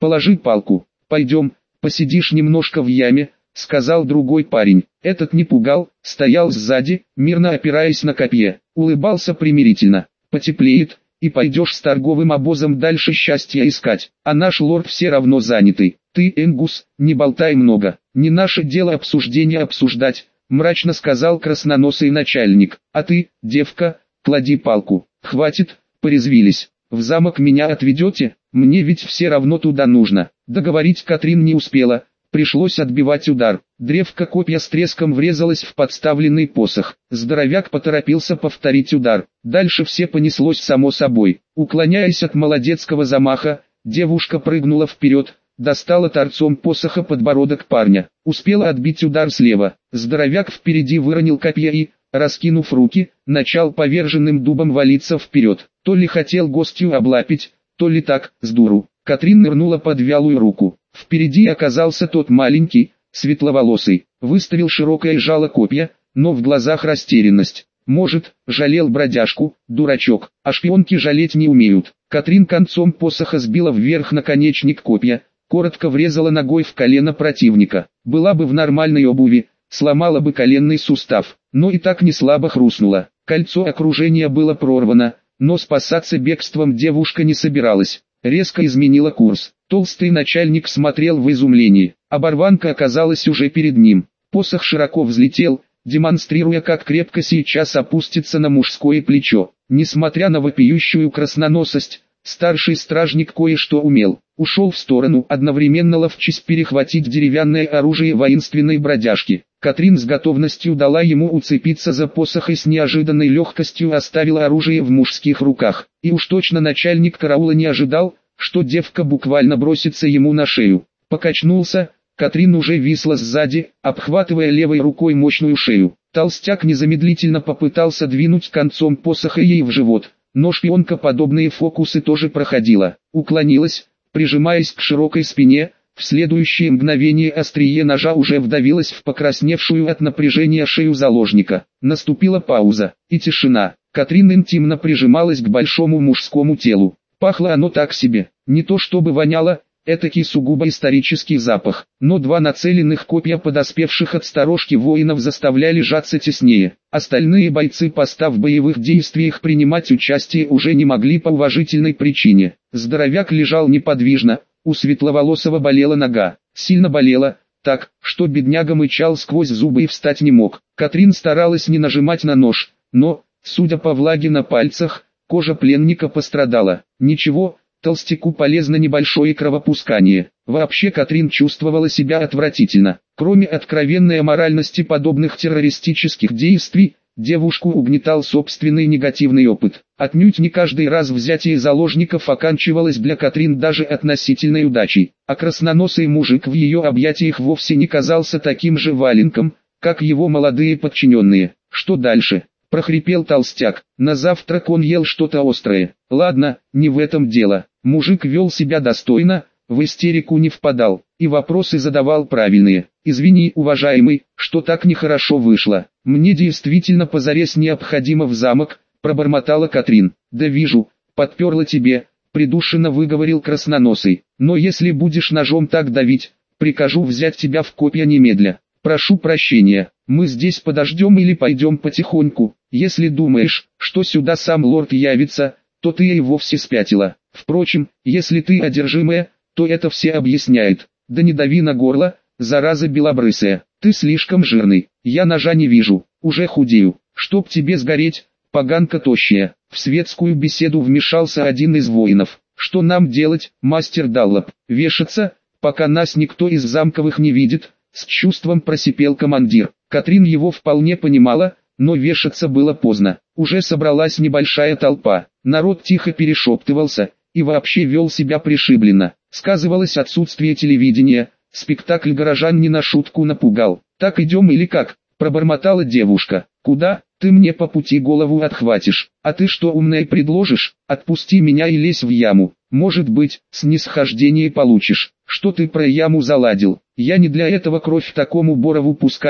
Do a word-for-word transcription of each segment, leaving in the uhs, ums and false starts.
Положи палку. Пойдем, посидишь немножко в яме, сказал другой парень. Этот не пугал, стоял сзади, мирно опираясь на копье, улыбался примирительно. Потеплеет, и пойдешь с торговым обозом дальше счастья искать, а наш лорд все равно занятый. Ты, Энгус, не болтай много, не наше дело обсуждение обсуждать, мрачно сказал красноносый начальник. А ты, девка, клади палку. Хватит, порезвились. В замок меня отведете? Мне ведь все равно туда нужно. Договорить Катрин не успела, пришлось отбивать удар. Древко копья с треском врезалось в подставленный посох. Здоровяк поторопился повторить удар. Дальше все понеслось само собой. Уклоняясь от молодецкого замаха, девушка прыгнула вперед, достала торцом посоха подбородок парня. Успела отбить удар слева. Здоровяк впереди выронил копье и, раскинув руки, начал поверженным дубом валиться вперед. То ли хотел гостью облапить, то ли так, с дуру. Катрин нырнула под вялую руку. Впереди оказался тот маленький, светловолосый, выставил широкое жало копья, но в глазах растерянность. Может, жалел бродяжку, дурачок, а шпионки жалеть не умеют. Катрин концом посоха сбила вверх наконечник копья, коротко врезала ногой в колено противника. Была бы в нормальной обуви, сломала бы коленный сустав, но и так не слабо хрустнула. Кольцо окружения было прорвано, но спасаться бегством девушка не собиралась. Резко изменила курс. Толстый начальник смотрел в изумлении. Оборванка оказалась уже перед ним. Посох широко взлетел, демонстрируя, как крепко сейчас опустится на мужское плечо. Несмотря на вопиющую красноносость, старший стражник кое-что умел. Ушел в сторону, одновременно ловчись перехватить деревянное оружие воинственной бродяжки. Катрин с готовностью дала ему уцепиться за посох и с неожиданной легкостью оставила оружие в мужских руках. И уж точно начальник караула не ожидал, что девка буквально бросится ему на шею. Покачнулся, Катрин уже висла сзади, обхватывая левой рукой мощную шею. Толстяк незамедлительно попытался двинуть концом посоха ей в живот, но шпионка подобные фокусы тоже проходила. Уклонилась, прижимаясь к широкой спине, в следующее мгновение острие ножа уже вдавилось в покрасневшую от напряжения шею заложника. Наступила пауза, и тишина. Катрин интимно прижималась к большому мужскому телу. Пахло оно так себе, не то чтобы воняло, этакий сугубо исторический запах, но два нацеленных копья подоспевших от сторожки воинов заставляли сжаться теснее. Остальные бойцы поста в боевых действиях принимать участие уже не могли по уважительной причине. Здоровяк лежал неподвижно, у светловолосого болела нога, сильно болела, так, что бедняга мычал сквозь зубы и встать не мог. Катрин старалась не нажимать на нож, но, судя по влаге на пальцах, кожа пленника пострадала. Ничего, толстяку полезно небольшое кровопускание. Вообще Катрин чувствовала себя отвратительно. Кроме откровенной аморальности подобных террористических действий, девушку угнетал собственный негативный опыт. Отнюдь не каждый раз взятие заложников оканчивалось для Катрин даже относительной удачей, а красноносый мужик в ее объятиях вовсе не казался таким же валенком, как его молодые подчиненные. Что дальше? Прохрипел толстяк. На завтрак он ел что-то острое. Ладно, не в этом дело. Мужик вел себя достойно, в истерику не впадал, и вопросы задавал правильные. «Извини, уважаемый, что так нехорошо вышло. Мне действительно позарез необходимо в замок», пробормотала Катрин. «Да вижу, подперла тебе», придушенно выговорил красноносый. «Но если будешь ножом так давить, прикажу взять тебя в копья немедля. Прошу прощения, мы здесь подождем или пойдем потихоньку. Если думаешь, что сюда сам лорд явится, то ты и вовсе спятила. Впрочем, если ты одержимая, то это все объясняет. Да не дави на горло, зараза белобрысая. Ты слишком жирный, я ножа не вижу, уже худею. Чтоб тебе сгореть, поганка тощая». В светскую беседу вмешался один из воинов. «Что нам делать, мастер Даллоп? Вешаться, пока нас никто из замковых не видит?» С чувством просипел командир. Катрин его вполне понимала, но вешаться было поздно. Уже собралась небольшая толпа. Народ тихо перешептывался и вообще вел себя пришибленно. Сказывалось отсутствие телевидения, спектакль горожан не на шутку напугал. «Так идем или как?» – пробормотала девушка. «Куда? Ты мне по пути голову отхватишь. А ты что умное предложишь? Отпусти меня и лезь в яму. Может быть, снисхождение получишь. Что ты про яму заладил? Я не для этого кровь такому Борову пускаю»,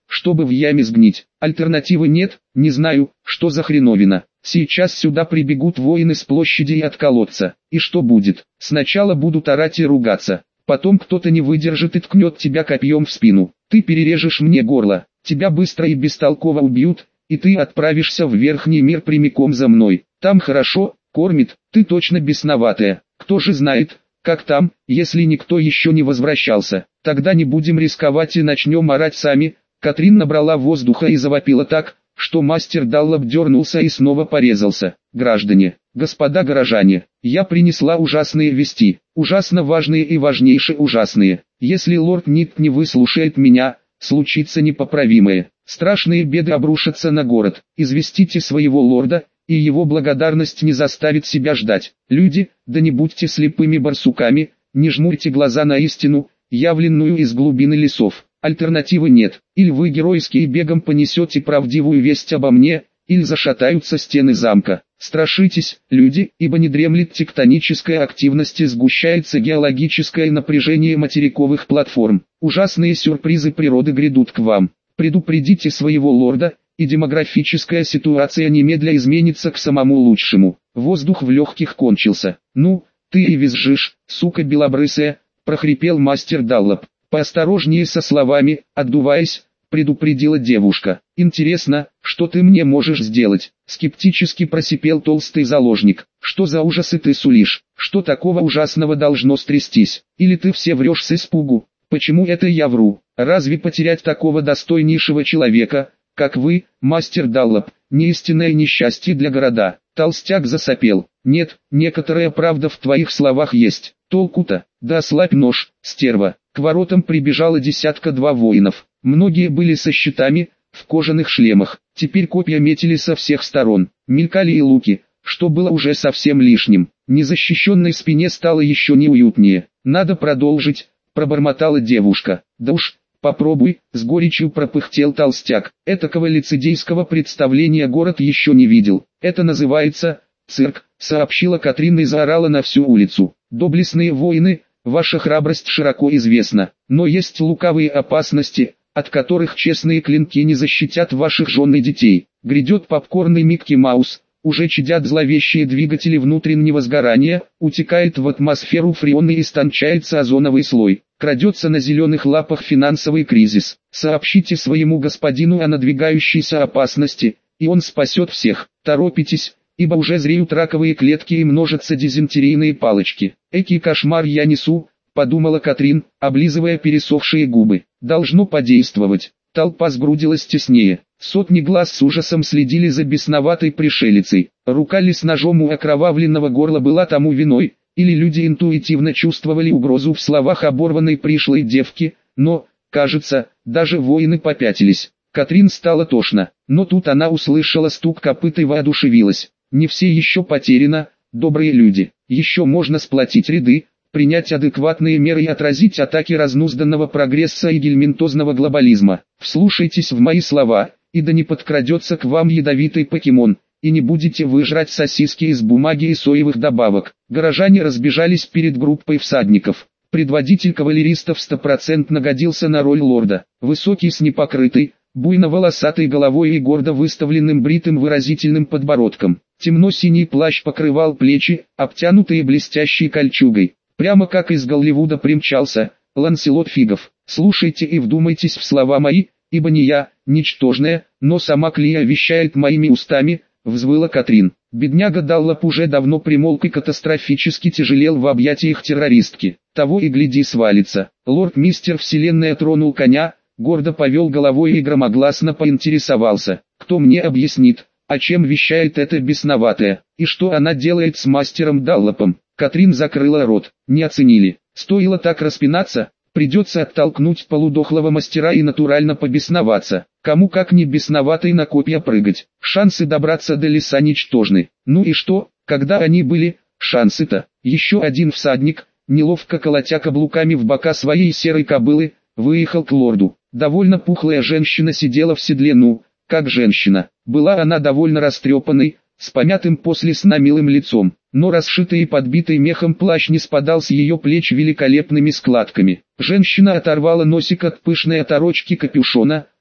чтобы в яме сгнить. Альтернативы нет, не знаю, что за хреновина. Сейчас сюда прибегут воины с площади и от колодца. И что будет? Сначала будут орать и ругаться. Потом кто-то не выдержит и ткнет тебя копьем в спину. Ты перережешь мне горло. Тебя быстро и бестолково убьют, и ты отправишься в верхний мир прямиком за мной. Там хорошо, кормит, ты точно бесноватая. Кто же знает, как там, если никто еще не возвращался. Тогда не будем рисковать и начнем орать сами. Катрин набрала воздуха и завопила так, что мастер Даллап дернулся и снова порезался. Граждане, господа горожане, я принесла ужасные вести, ужасно важные и важнейшие ужасные. Если лорд Ник не выслушает меня, случится непоправимое. Страшные беды обрушатся на город. Известите своего лорда, и его благодарность не заставит себя ждать. Люди, да не будьте слепыми барсуками, не жмурьте глаза на истину, явленную из глубины лесов. Альтернативы нет. Или вы геройски и бегом понесете правдивую весть обо мне, или зашатаются стены замка. Страшитесь, люди, ибо не дремлет тектоническая активность и сгущается геологическое напряжение материковых платформ. Ужасные сюрпризы природы грядут к вам. Предупредите своего лорда, и демографическая ситуация немедля изменится к самому лучшему. Воздух в легких кончился. «Ну, ты и визжишь, сука белобрысая», — прохрипел мастер Даллап. «Поосторожнее со словами», — отдуваясь, предупредила девушка. «Интересно, что ты мне можешь сделать?» — скептически просипел толстый заложник. «Что за ужасы ты сулишь? Что такого ужасного должно стрястись? Или ты все врешь с испугу? Почему это я вру? Разве потерять такого достойнейшего человека, как вы, мастер Даллап, не истинное несчастье для города?» Толстяк засопел. «Нет, некоторая правда в твоих словах есть. Толку-то? Да ослабь нож, стерва». К воротам прибежало десятка-два воинов. Многие были со щитами, в кожаных шлемах. Теперь копья метили со всех сторон. Мелькали и луки, что было уже совсем лишним. Незащищенной спине стало еще неуютнее. «Надо продолжить», — пробормотала девушка. «Да уж, попробуй», — с горечью пропыхтел толстяк. «Этакого лицедейского представления город еще не видел. Это называется цирк», — сообщила Катрин и заорала на всю улицу. «Доблестные воины, ваша храбрость широко известна, но есть лукавые опасности, от которых честные клинки не защитят ваших жен и детей. Грядет попкорный Микки Маус, уже чадят зловещие двигатели внутреннего сгорания, утекает в атмосферу фреон и истончается озоновый слой, крадется на зеленых лапах финансовый кризис. Сообщите своему господину о надвигающейся опасности, и он спасет всех. Торопитесь, ибо уже зреют раковые клетки и множатся дизентерийные палочки. «Экий кошмар я несу», — подумала Катрин, облизывая пересохшие губы. «Должно подействовать». Толпа сгрудилась теснее. Сотни глаз с ужасом следили за бесноватой пришелицей. Рука ли с ножом у окровавленного горла была тому виной, или люди интуитивно чувствовали угрозу в словах оборванной пришлой девки, но, кажется, даже воины попятились. Катрин стало тошно, но тут она услышала стук копыт и воодушевилась. Не все еще потеряно, добрые люди. Еще можно сплотить ряды, принять адекватные меры и отразить атаки разнузданного прогресса и гельминтозного глобализма. Вслушайтесь в мои слова, и да не подкрадется к вам ядовитый покемон, и не будете вы жрать сосиски из бумаги и соевых добавок. Горожане разбежались перед группой всадников. Предводитель кавалеристов стопроцентно годился на роль лорда. Высокий с непокрытой, буйно-волосатой головой и гордо выставленным бритым выразительным подбородком. Темно-синий плащ покрывал плечи, обтянутые блестящей кольчугой. Прямо как из Голливуда примчался Ланселот Фигов. «Слушайте и вдумайтесь в слова мои, ибо не я, ничтожная, но сама Клия вещает моими устами», — взвыла Катрин. Бедняга Даллап уже давно примолк и катастрофически тяжелел в объятиях террористки. Того и гляди свалится. Лорд-мистер Вселенная тронул коня, гордо повел головой и громогласно поинтересовался. «Кто мне объяснит, о чем вещает эта бесноватая, и что она делает с мастером Даллапом?» Катрин закрыла рот. Не оценили. Стоило так распинаться, придется оттолкнуть полудохлого мастера и натурально побесноваться. Кому как не бесноватой на копья прыгать. Шансы добраться до леса ничтожны. Ну и что, когда они были, шансы-то? Еще один всадник, неловко колотя каблуками в бока своей серой кобылы, выехал к лорду. Довольно пухлая женщина сидела в седле, ну, как женщина. Была она довольно растрепанной, с помятым после сна милым лицом, но расшитый и подбитый мехом плащ не спадал с ее плеч великолепными складками. Женщина оторвала носик от пышной оторочки капюшона,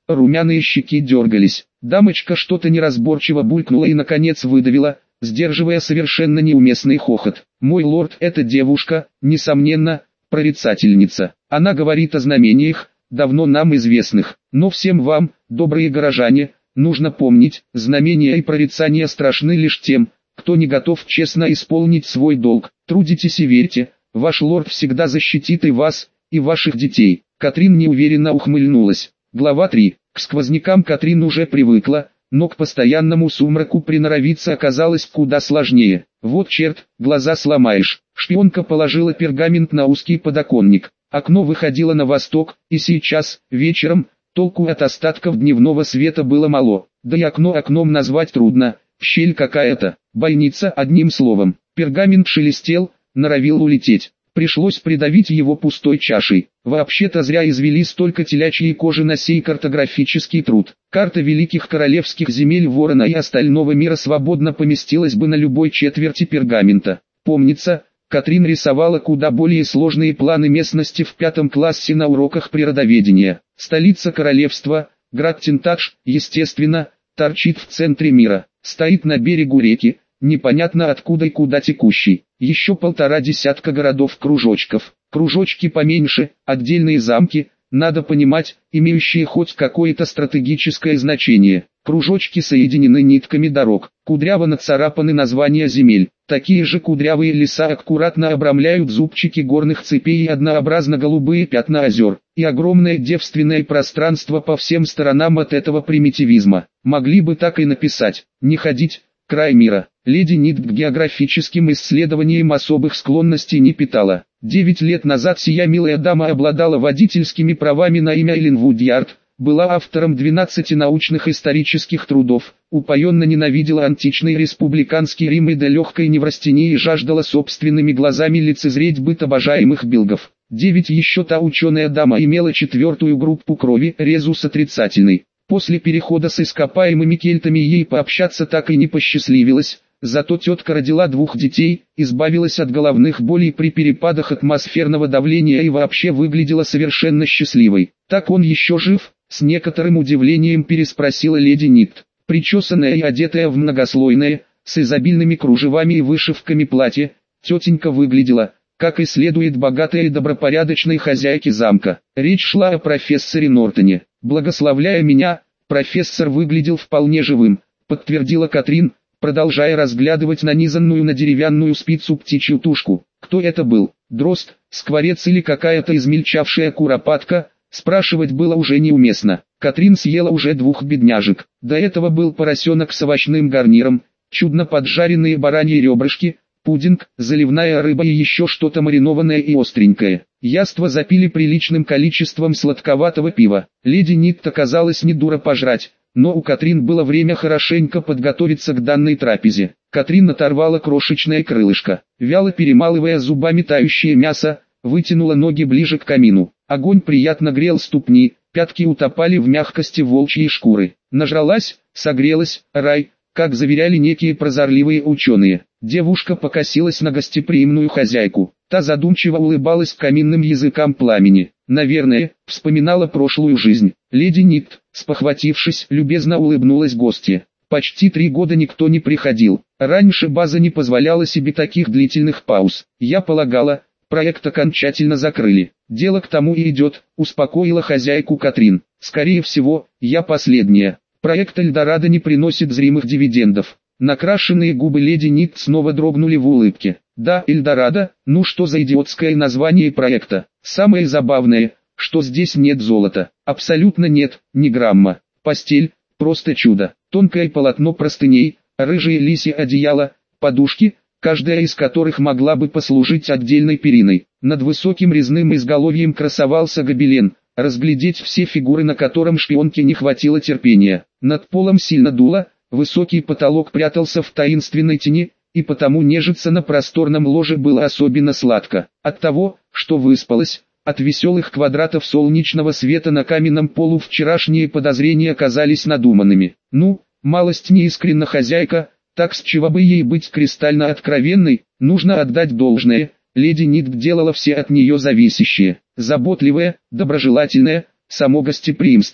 румяные щеки дергались. Дамочка что-то неразборчиво булькнула и наконец выдавила, сдерживая совершенно неуместный хохот. «Мой лорд, эта девушка, несомненно, прорицательница. Она говорит о знамениях, давно нам известных. Но всем вам, добрые горожане, нужно помнить, знамения и прорицания страшны лишь тем, кто не готов честно исполнить свой долг. Трудитесь и верьте, ваш лорд всегда защитит и вас, и ваших детей». Катрин неуверенно ухмыльнулась. Глава три. К сквознякам Катрин уже привыкла, но к постоянному сумраку приноровиться оказалось куда сложнее. Вот черт, глаза сломаешь. Шпионка положила пергамент на узкий подоконник. Окно выходило на восток, и сейчас, вечером, толку от остатков дневного света было мало. Да и окно окном назвать трудно, щель какая-то, больница одним словом. Пергамент шелестел, норовил улететь. Пришлось придавить его пустой чашей. Вообще-то зря извели столько телячьей кожи на сей картографический труд. Карта великих королевских земель Ворона и остального мира свободно поместилась бы на любой четверти пергамента. Помнится, Катрин рисовала куда более сложные планы местности в пятом классе на уроках природоведения. Столица королевства, град Тентадж, естественно, торчит в центре мира. Стоит на берегу реки, непонятно откуда и куда текущий. Еще полтора десятка городов-кружочков. Кружочки поменьше, отдельные замки, надо понимать, имеющие хоть какое-то стратегическое значение. Кружочки соединены нитками дорог. Кудряво нацарапаны названия земель. Такие же кудрявые леса аккуратно обрамляют зубчики горных цепей и однообразно-голубые пятна озер. И огромное девственное пространство по всем сторонам от этого примитивизма. Могли бы так и написать: «Не ходить, край мира». Леди Нит к географическим исследованиям особых склонностей не питала. Девять лет назад сия милая дама обладала водительскими правами на имя Эллен Вудьярд, была автором двенадцати научных исторических трудов, упоенно ненавидела античный республиканский Рим и до легкой неврастении жаждала собственными глазами лицезреть быт обожаемых билгов. Девять еще та ученая дама имела четвертую группу крови, резус отрицательный. После перехода с ископаемыми кельтами ей пообщаться так и не посчастливилось. Зато тетка родила двух детей, избавилась от головных болей при перепадах атмосферного давления и вообще выглядела совершенно счастливой. «Так он еще жив?» — с некоторым удивлением переспросила леди Нит. Причесанная и одетая в многослойное, с изобильными кружевами и вышивками платье, тетенька выглядела, как и следует богатой и добропорядочной хозяйке замка. Речь шла о профессоре Нортоне. «Благословляя меня, профессор выглядел вполне живым», — подтвердила Катрин, продолжая разглядывать нанизанную на деревянную спицу птичью тушку. Кто это был? Дрозд, скворец или какая-то измельчавшая куропатка? Спрашивать было уже неуместно. Катрин съела уже двух бедняжек. До этого был поросенок с овощным гарниром, чудно поджаренные бараньи ребрышки, пудинг, заливная рыба и еще что-то маринованное и остренькое. Яства запили приличным количеством сладковатого пива. Леди Нит оказалась не дура пожрать, но у Катрин было время хорошенько подготовиться к данной трапезе. Катрин оторвала крошечное крылышко, вяло перемалывая зубами тающее мясо, вытянула ноги ближе к камину. Огонь приятно грел ступни, пятки утопали в мягкости волчьей шкуры. Нажралась, согрелась, рай, как заверяли некие прозорливые ученые. Девушка покосилась на гостеприимную хозяйку. Та задумчиво улыбалась каминным языкам пламени. Наверное, вспоминала прошлую жизнь. Леди Нит, спохватившись, любезно улыбнулась гостье. Почти три года никто не приходил. Раньше база не позволяла себе таких длительных пауз. Я полагала, проект окончательно закрыли. Дело к тому и идет, успокоила хозяйку Катрин. Скорее всего, я последняя. Проект Эльдорадо не приносит зримых дивидендов. Накрашенные губы леди Нит снова дрогнули в улыбке. Да, Эльдорадо, ну что за идиотское название проекта. Самое забавное, что здесь нет золота. Абсолютно нет, ни грамма. Постель, просто чудо. Тонкое полотно простыней, рыжие лисьи одеяла, подушки, каждая из которых могла бы послужить отдельной периной. Над высоким резным изголовьем красовался гобелен, разглядеть все фигуры на котором шпионке не хватило терпения. Над полом сильно дуло, высокий потолок прятался в таинственной тени, и потому нежиться на просторном ложе было особенно сладко. От того, что выспалась, от веселых квадратов солнечного света на каменном полу вчерашние подозрения казались надуманными. Ну, малость неискренна хозяйка, так с чего бы ей быть кристально откровенной, нужно отдать должное. Леди Нит делала все от нее зависящее. Заботливая, доброжелательная, само гостеприимство.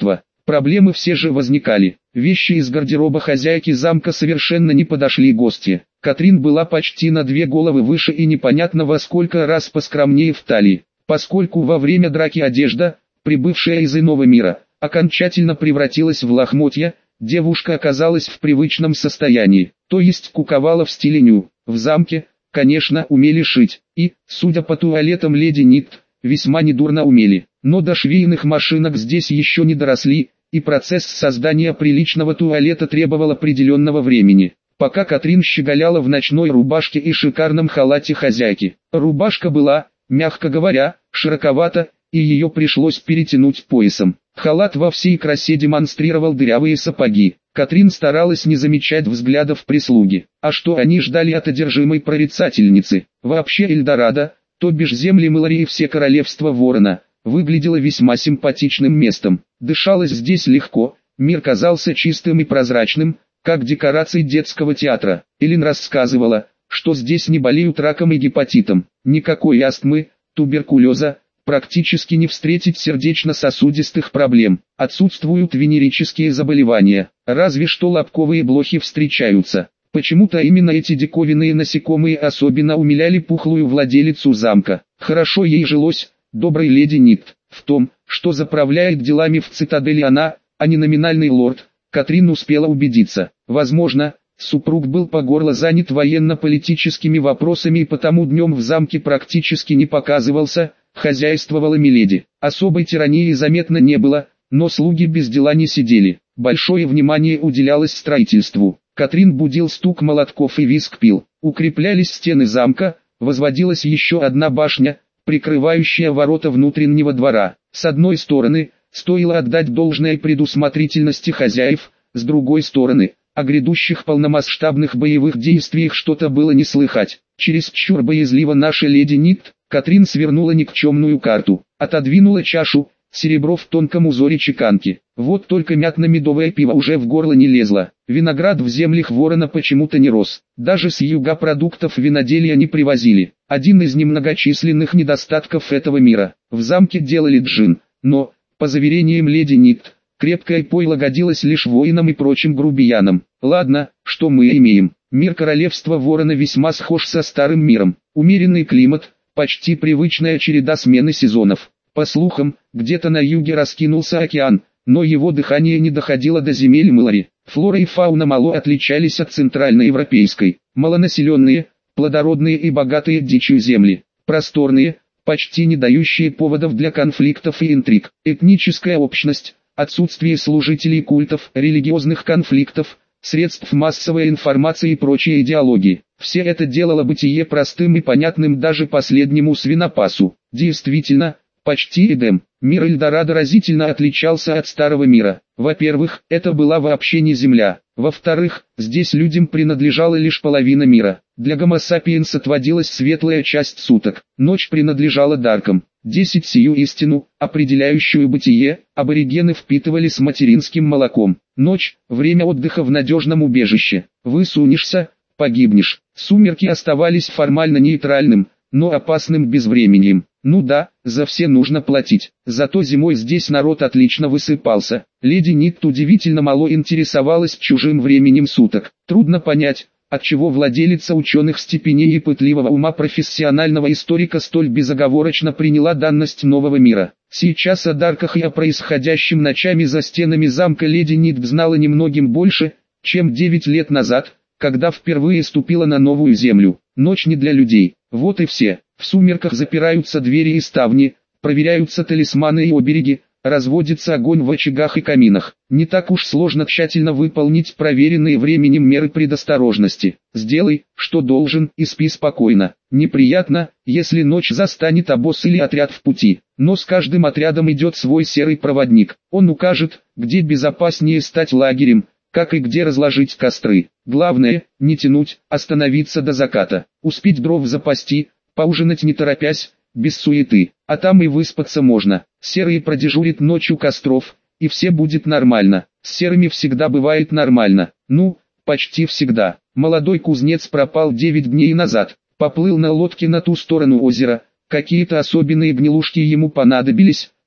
Проблемы все же возникали. Вещи из гардероба хозяйки замка совершенно не подошли гости. Катрин была почти на две головы выше и непонятно во сколько раз поскромнее в талии. Поскольку во время драки одежда, прибывшая из иного мира, окончательно превратилась в лохмотья, девушка оказалась в привычном состоянии, то есть куковала в стиле ню. В замке, конечно, умели шить, и, судя по туалетам леди Никт, весьма недурно умели, но до швейных машинок здесь еще не доросли, и процесс создания приличного туалета требовал определенного времени. Пока Катрин щеголяла в ночной рубашке и шикарном халате хозяйки. Рубашка была, мягко говоря, широковата, и ее пришлось перетянуть поясом. Халат во всей красе демонстрировал дырявые сапоги. Катрин старалась не замечать взглядов прислуги. А что они ждали от одержимой прорицательницы? Вообще Эльдорадо, то бишь земли Мэлори и все королевства Ворона, выглядело весьма симпатичным местом. Дышалось здесь легко, мир казался чистым и прозрачным, как декорации детского театра. Элин рассказывала, что здесь не болеют раком и гепатитом, никакой астмы, туберкулеза, практически не встретить сердечно-сосудистых проблем. Отсутствуют венерические заболевания, разве что лобковые блохи встречаются. Почему-то именно эти диковинные насекомые особенно умиляли пухлую владелицу замка. Хорошо ей жилось, доброй леди Никт, в том, что заправляет делами в цитадели она, а не номинальный лорд. Катрин успела убедиться. Возможно, супруг был по горло занят военно-политическими вопросами и потому днем в замке практически не показывался, хозяйствовала миледи. Особой тирании заметно не было, но слуги без дела не сидели. Большое внимание уделялось строительству. Катрин будил стук молотков и визг пил. Укреплялись стены замка, возводилась еще одна башня, прикрывающая ворота внутреннего двора. С одной стороны, стоило отдать должное предусмотрительности хозяев, с другой стороны, о грядущих полномасштабных боевых действиях что-то было не слыхать. Чересчур боязливо наша леди Никт, Катрин свернула никчемную карту, отодвинула чашу, серебро в тонком узоре чеканки. Вот только мятно-медовое пиво уже в горло не лезло. Виноград в землях Ворона почему-то не рос. Даже с юга продуктов виноделия не привозили. Один из немногочисленных недостатков этого мира. В замке делали джин, но, по заверениям леди Никт, крепкое пойло годилось лишь воинам и прочим грубиянам. Ладно, что мы имеем? Мир королевства Ворона весьма схож со старым миром. Умеренный климат, почти привычная череда смены сезонов. По слухам, где-то на юге раскинулся океан, но его дыхание не доходило до земель Мэлори. Флора и фауна мало отличались от центральноевропейской. Малонаселенные, плодородные и богатые дичью земли. Просторные, почти не дающие поводов для конфликтов и интриг. Этническая общность, отсутствие служителей культов, религиозных конфликтов, средств массовой информации и прочие идеологии. Все это делало бытие простым и понятным даже последнему свинопасу. Действительно, почти Эдем. Мир Эльдорадо разительно отличался от старого мира. Во-первых, это была вообще не земля. Во-вторых, здесь людям принадлежала лишь половина мира. Для гомо сапиенс отводилась светлая часть суток. Ночь принадлежала даркам. Десять сию истину, определяющую бытие, аборигены впитывали с материнским молоком. Ночь – время отдыха в надежном убежище. Высунешься – погибнешь. Сумерки оставались формально нейтральным, но опасным безвременьем. Ну да, за все нужно платить. Зато зимой здесь народ отлично высыпался. Леди Никт удивительно мало интересовалась чужим временем суток. Трудно понять, отчего владелица ученых степеней и пытливого ума профессионального историка столь безоговорочно приняла данность нового мира. Сейчас о дарках и о происходящем ночами за стенами замка леди Никт знала немногим больше, чем девять лет назад, когда впервые ступила на новую землю. Ночь не для людей. Вот и все. В сумерках запираются двери и ставни, проверяются талисманы и обереги, разводится огонь в очагах и каминах. Не так уж сложно тщательно выполнить проверенные временем меры предосторожности. Сделай, что должен, и спи спокойно. Неприятно, если ночь застанет обоз или отряд в пути. Но с каждым отрядом идет свой серый проводник. Он укажет, где безопаснее стать лагерем, как и где разложить костры. Главное, не тянуть, остановиться до заката. Успеть дров запасти, поужинать не торопясь, без суеты, а там и выспаться можно. Серый продежурит ночью костров, и все будет нормально. С серыми всегда бывает нормально. Ну, почти всегда. Молодой кузнец пропал девять дней назад. Поплыл на лодке на ту сторону озера. Какие-то особенные гнилушки ему понадобились,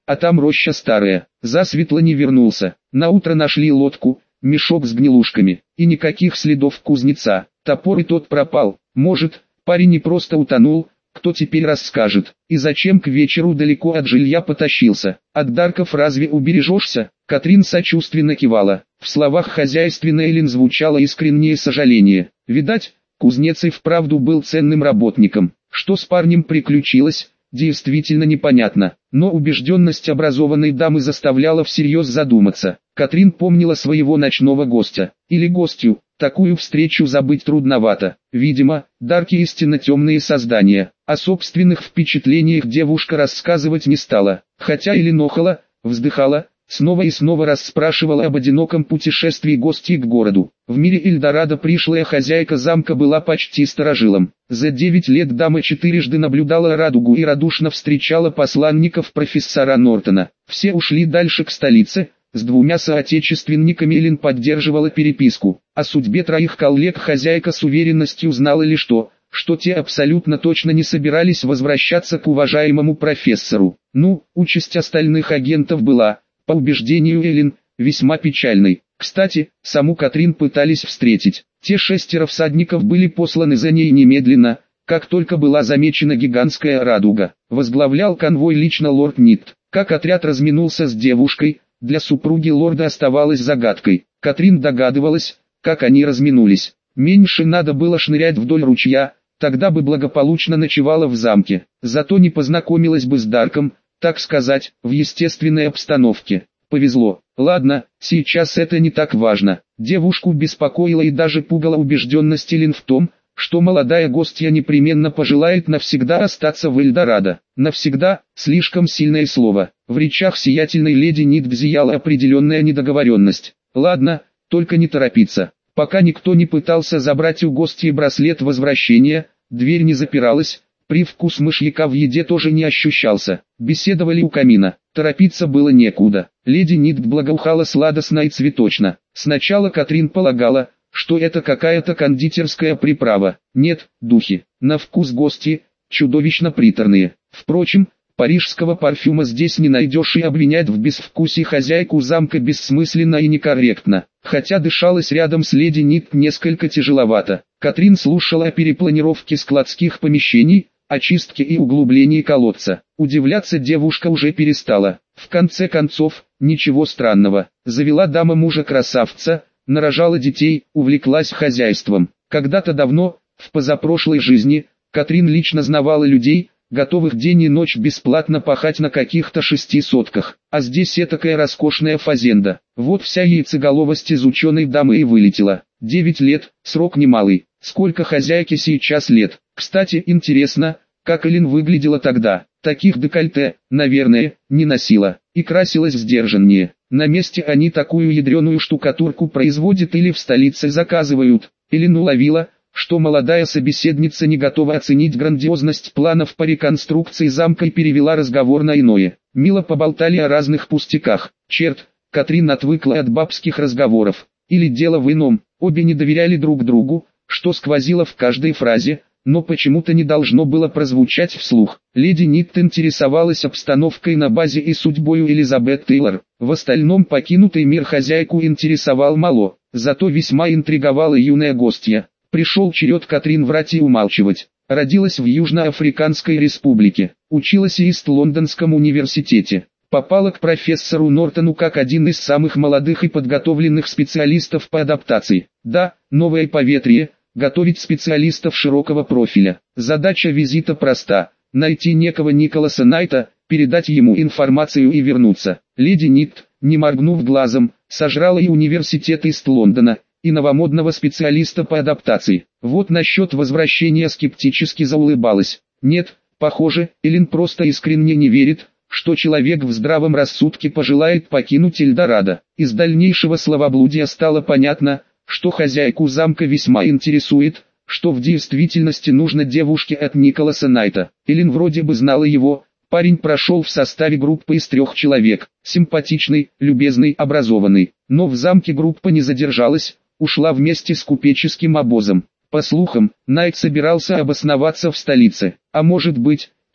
а там роща старая. Засветло не вернулся. Наутро нашли лодку, мешок с гнилушками, и никаких следов кузнеца. Топор и тот пропал. Может, парень не просто утонул, кто теперь расскажет, и зачем к вечеру далеко от жилья потащился. От Дарков разве убережешься? Катрин сочувственно кивала. В словах хозяйственной Эллен звучало искреннее сожаление. Видать, кузнец и вправду был ценным работником. Что с парнем приключилось, действительно непонятно, но убежденность образованной дамы заставляла всерьез задуматься. Катрин помнила своего ночного гостя, или гостью, такую встречу забыть трудновато. Видимо, Дарки истинно темные создания. О собственных впечатлениях девушка рассказывать не стала, хотя Эллен охала, вздыхала, снова и снова расспрашивала об одиноком путешествии гостей к городу. В мире Эльдорадо пришлая хозяйка замка была почти старожилом. За девять лет дама четырежды наблюдала радугу и радушно встречала посланников профессора Нортона. Все ушли дальше к столице. С двумя соотечественниками Эллен поддерживала переписку. О судьбе троих коллег хозяйка с уверенностью знала лишь то, что те абсолютно точно не собирались возвращаться к уважаемому профессору. Ну, участь остальных агентов была, по убеждению Эллен, весьма печальной. Кстати, саму Катрин пытались встретить. Те шестеро всадников были посланы за ней немедленно, как только была замечена гигантская радуга. Возглавлял конвой лично лорд Нитт. Как отряд разминулся с девушкой, для супруги лорда оставалось загадкой. Катрин догадывалась, как они разминулись. Меньше надо было шнырять вдоль ручья, тогда бы благополучно ночевала в замке. Зато не познакомилась бы с Дарком, так сказать, в естественной обстановке. Повезло. Ладно, сейчас это не так важно. Девушку беспокоила и даже пугала убежденность Эллен в том, что молодая гостья непременно пожелает навсегда остаться в Эльдорадо. Навсегда – слишком сильное слово. В речах сиятельной леди Нитт зияла определенная недоговоренность. Ладно, только не торопиться. Пока никто не пытался забрать у гостей браслет возвращения, дверь не запиралась, привкус мышьяка в еде тоже не ощущался. Беседовали у камина. Торопиться было некуда. Леди Нитт благоухала сладостно и цветочно. Сначала Катрин полагала, что это какая-то кондитерская приправа. Нет, духи. На вкус гости, чудовищно приторные. Впрочем, парижского парфюма здесь не найдешь, и обвинять в безвкусии хозяйку замка бессмысленно и некорректно. Хотя дышалось рядом с леди Нитт несколько тяжеловато. Катрин слушала о перепланировке складских помещений, очистке и углублении колодца. Удивляться девушка уже перестала. В конце концов, ничего странного. Завела дама мужа-красавца, нарожала детей, увлеклась хозяйством. Когда-то давно, в позапрошлой жизни, Катрин лично знавала людей, готовых день и ночь бесплатно пахать на каких-то шести сотках. А здесь этакая роскошная фазенда. Вот вся яйцеголовость из ученой дамы и вылетела. Девять лет, срок немалый. Сколько хозяйке сейчас лет? Кстати, интересно, как Эллен выглядела тогда. Таких декольте, наверное, не носила. И красилась сдержаннее. На месте они такую ядреную штукатурку производят или в столице заказывают. Эллен уловила, что молодая собеседница не готова оценить грандиозность планов по реконструкции замка, и перевела разговор на иное. Мило поболтали о разных пустяках. Черт, Катрин отвыкла от бабских разговоров. Или дело в ином, обе не доверяли друг другу, что сквозило в каждой фразе, но почему-то не должно было прозвучать вслух. Леди Нитт интересовалась обстановкой на базе и судьбою Элизабет Тейлор. В остальном покинутый мир хозяйку интересовал мало, зато весьма интриговала юная гостья. Пришел черед Катрин врать и умалчивать. Родилась в Южноафриканской республике, училась в Ист-Лондонском университете. Попала к профессору Нортону как один из самых молодых и подготовленных специалистов по адаптации. Да, новое поветрие, готовить специалистов широкого профиля. Задача визита проста: найти некого Николаса Найта, передать ему информацию и вернуться. Леди Нитт, не моргнув глазом, сожрала и университет Ист-Лондона, и новомодного специалиста по адаптации. Вот насчет возвращения скептически заулыбалась. Нет, похоже, Эллен просто искренне не верит, что человек в здравом рассудке пожелает покинуть Эльдорадо. Из дальнейшего словоблудия стало понятно, что хозяйку замка весьма интересует, что в действительности нужно девушке от Николаса Найта. Эллен вроде бы знала его. Парень прошел в составе группы из трех человек, симпатичный, любезный, образованный. Но в замке группа не задержалась, ушла вместе с купеческим обозом. По слухам, Найт собирался обосноваться в столице. А может быть,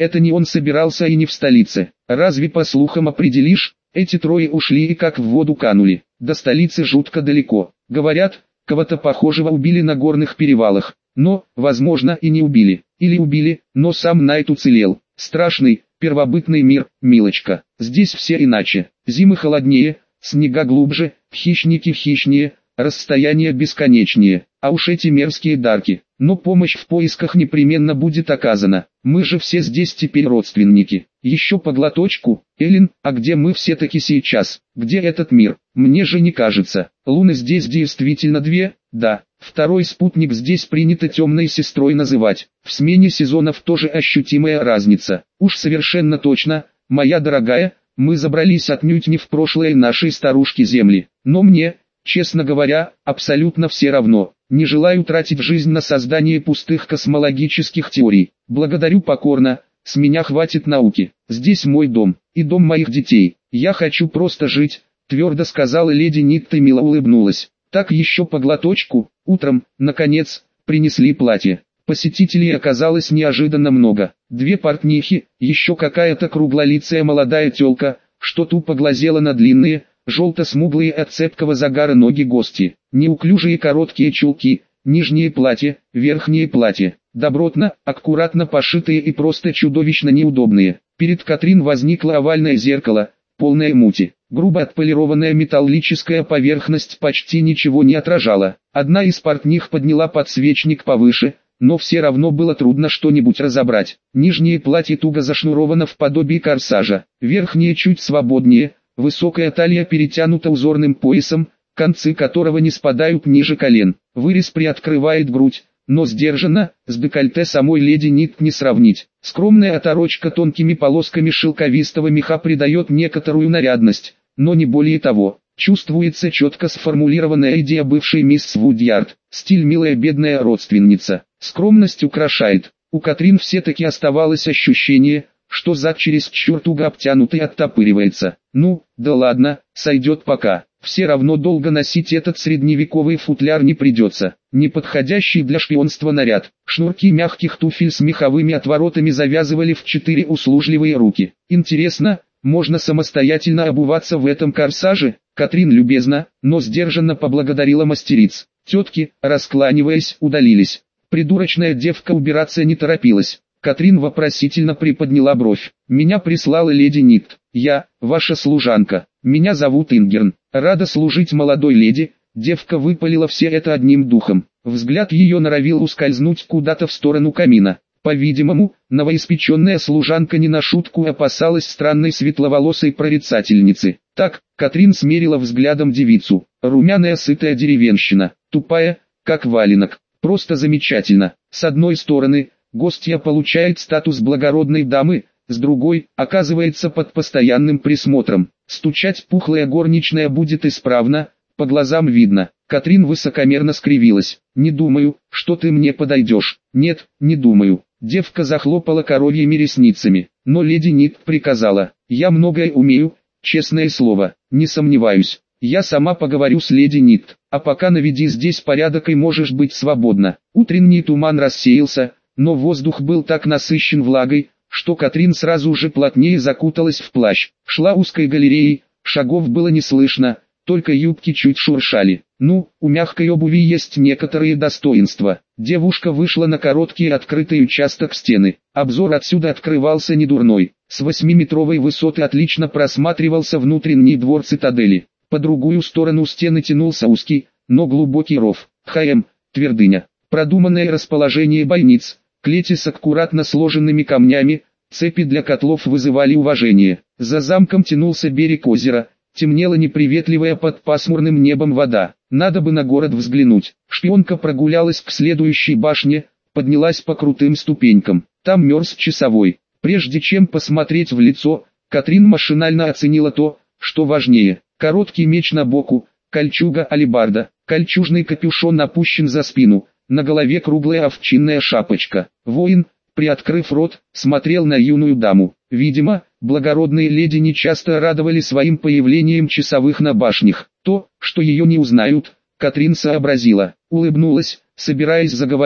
это не он собирался и не в столице. Разве по слухам определишь? Эти трое ушли и как в воду канули. До столицы жутко далеко. Говорят, кого-то похожего убили на горных перевалах. Но, возможно, и не убили. Или убили, но сам Найт уцелел. Страшный, первобытный мир, милочка. Здесь все иначе. Зимы холоднее, снега глубже, хищники хищнее, расстояния бесконечнее. А уж эти мерзкие дарки. Но помощь в поисках непременно будет оказана. Мы же все здесь теперь родственники. Еще по глоточку. Эллен, а где мы все-таки сейчас? Где этот мир? Мне же не кажется. Луны здесь действительно две, да. Второй спутник здесь принято темной сестрой называть. В смене сезонов тоже ощутимая разница. Уж совершенно точно, моя дорогая, мы забрались отнюдь не в прошлое нашей старушки Земли. Но мне, честно говоря, абсолютно все равно. Не желаю тратить жизнь на создание пустых космологических теорий. Благодарю покорно, с меня хватит науки. Здесь мой дом, и дом моих детей. Я хочу просто жить, твердо сказала леди Нитта и мило улыбнулась. Так еще по глоточку. Утром, наконец, принесли платье. Посетителей оказалось неожиданно много. Две портнихи, еще какая-то круглолицая молодая тёлка, что тупо глазела на длинные, желто-смуглые от цепкого загара ноги гости. Неуклюжие короткие чулки, нижние платья, верхние платья. Добротно, аккуратно пошитые и просто чудовищно неудобные. Перед Катрин возникло овальное зеркало, полное мути. Грубо отполированная металлическая поверхность почти ничего не отражала. Одна из портних подняла подсвечник повыше, но все равно было трудно что-нибудь разобрать. Нижнее платье туго зашнуровано в подобии корсажа, верхнее чуть свободнее, высокая талия перетянута узорным поясом, концы которого не спадают ниже колен. Вырез приоткрывает грудь, но сдержанно, с декольте самой леди Нит не сравнить. Скромная оторочка тонкими полосками шелковистого меха придает некоторую нарядность, но не более того. Чувствуется четко сформулированная идея бывшей мисс Вудьярд. Стиль милая бедная родственница. Скромность украшает. У Катрин все-таки оставалось ощущение, что зад чересчур туго обтянутый оттопыривается. Ну, да ладно, сойдет пока. Все равно долго носить этот средневековый футляр не придется. Неподходящий для шпионства наряд. Шнурки мягких туфель с меховыми отворотами завязывали в четыре услужливые руки. Интересно, можно самостоятельно обуваться в этом корсаже? Катрин любезно, но сдержанно поблагодарила мастериц. Тетки, раскланиваясь, удалились. Придурочная девка убираться не торопилась. Катрин вопросительно приподняла бровь. «Меня прислала леди Нит. Я, ваша служанка. Меня зовут Ингерн. Рада служить молодой леди». Девка выпалила все это одним духом. Взгляд ее норовил ускользнуть куда-то в сторону камина. По-видимому, новоиспеченная служанка не на шутку опасалась странной светловолосой прорицательницы. Так, Катрин смерила взглядом девицу. Румяная сытая деревенщина, тупая, как валенок. Просто замечательно. С одной стороны, гостья получает статус благородной дамы, с другой, оказывается под постоянным присмотром. Стучать пухлая горничная будет исправно, по глазам видно. Катрин высокомерно скривилась. «Не думаю, что ты мне подойдешь». «Нет, не думаю». Девка захлопала коровьими ресницами. Но леди Нит приказала. «Я многое умею, честное слово, не сомневаюсь. Я сама поговорю с леди Нит. А пока наведи здесь порядок и можешь быть свободна». Утренний туман рассеялся, но воздух был так насыщен влагой, что Катрин сразу же плотнее закуталась в плащ. Шла узкой галереей, шагов было не слышно, только юбки чуть шуршали. Ну, у мягкой обуви есть некоторые достоинства. Девушка вышла на короткий открытый участок стены. Обзор отсюда открывался недурной. С восьмиметровой высоты отлично просматривался внутренний двор цитадели. По другую сторону стены тянулся узкий, но глубокий ров. Хаэм, твердыня. Продуманное расположение бойниц, клети с аккуратно сложенными камнями, цепи для котлов вызывали уважение. За замком тянулся берег озера. Темнела неприветливая под пасмурным небом вода. Надо бы на город взглянуть. Шпионка прогулялась к следующей башне, поднялась по крутым ступенькам. Там мерз часовой. Прежде чем посмотреть в лицо, Катрин машинально оценила то, что важнее. Короткий меч на боку, кольчуга-алебарда, кольчужный капюшон опущен за спину, на голове круглая овчинная шапочка. Воин, приоткрыв рот, смотрел на юную даму. Видимо, благородные леди нечасто радовали своим появлением часовых на башнях. То, что ее не узнают, Катрин сообразила, улыбнулась, собираясь заговорить,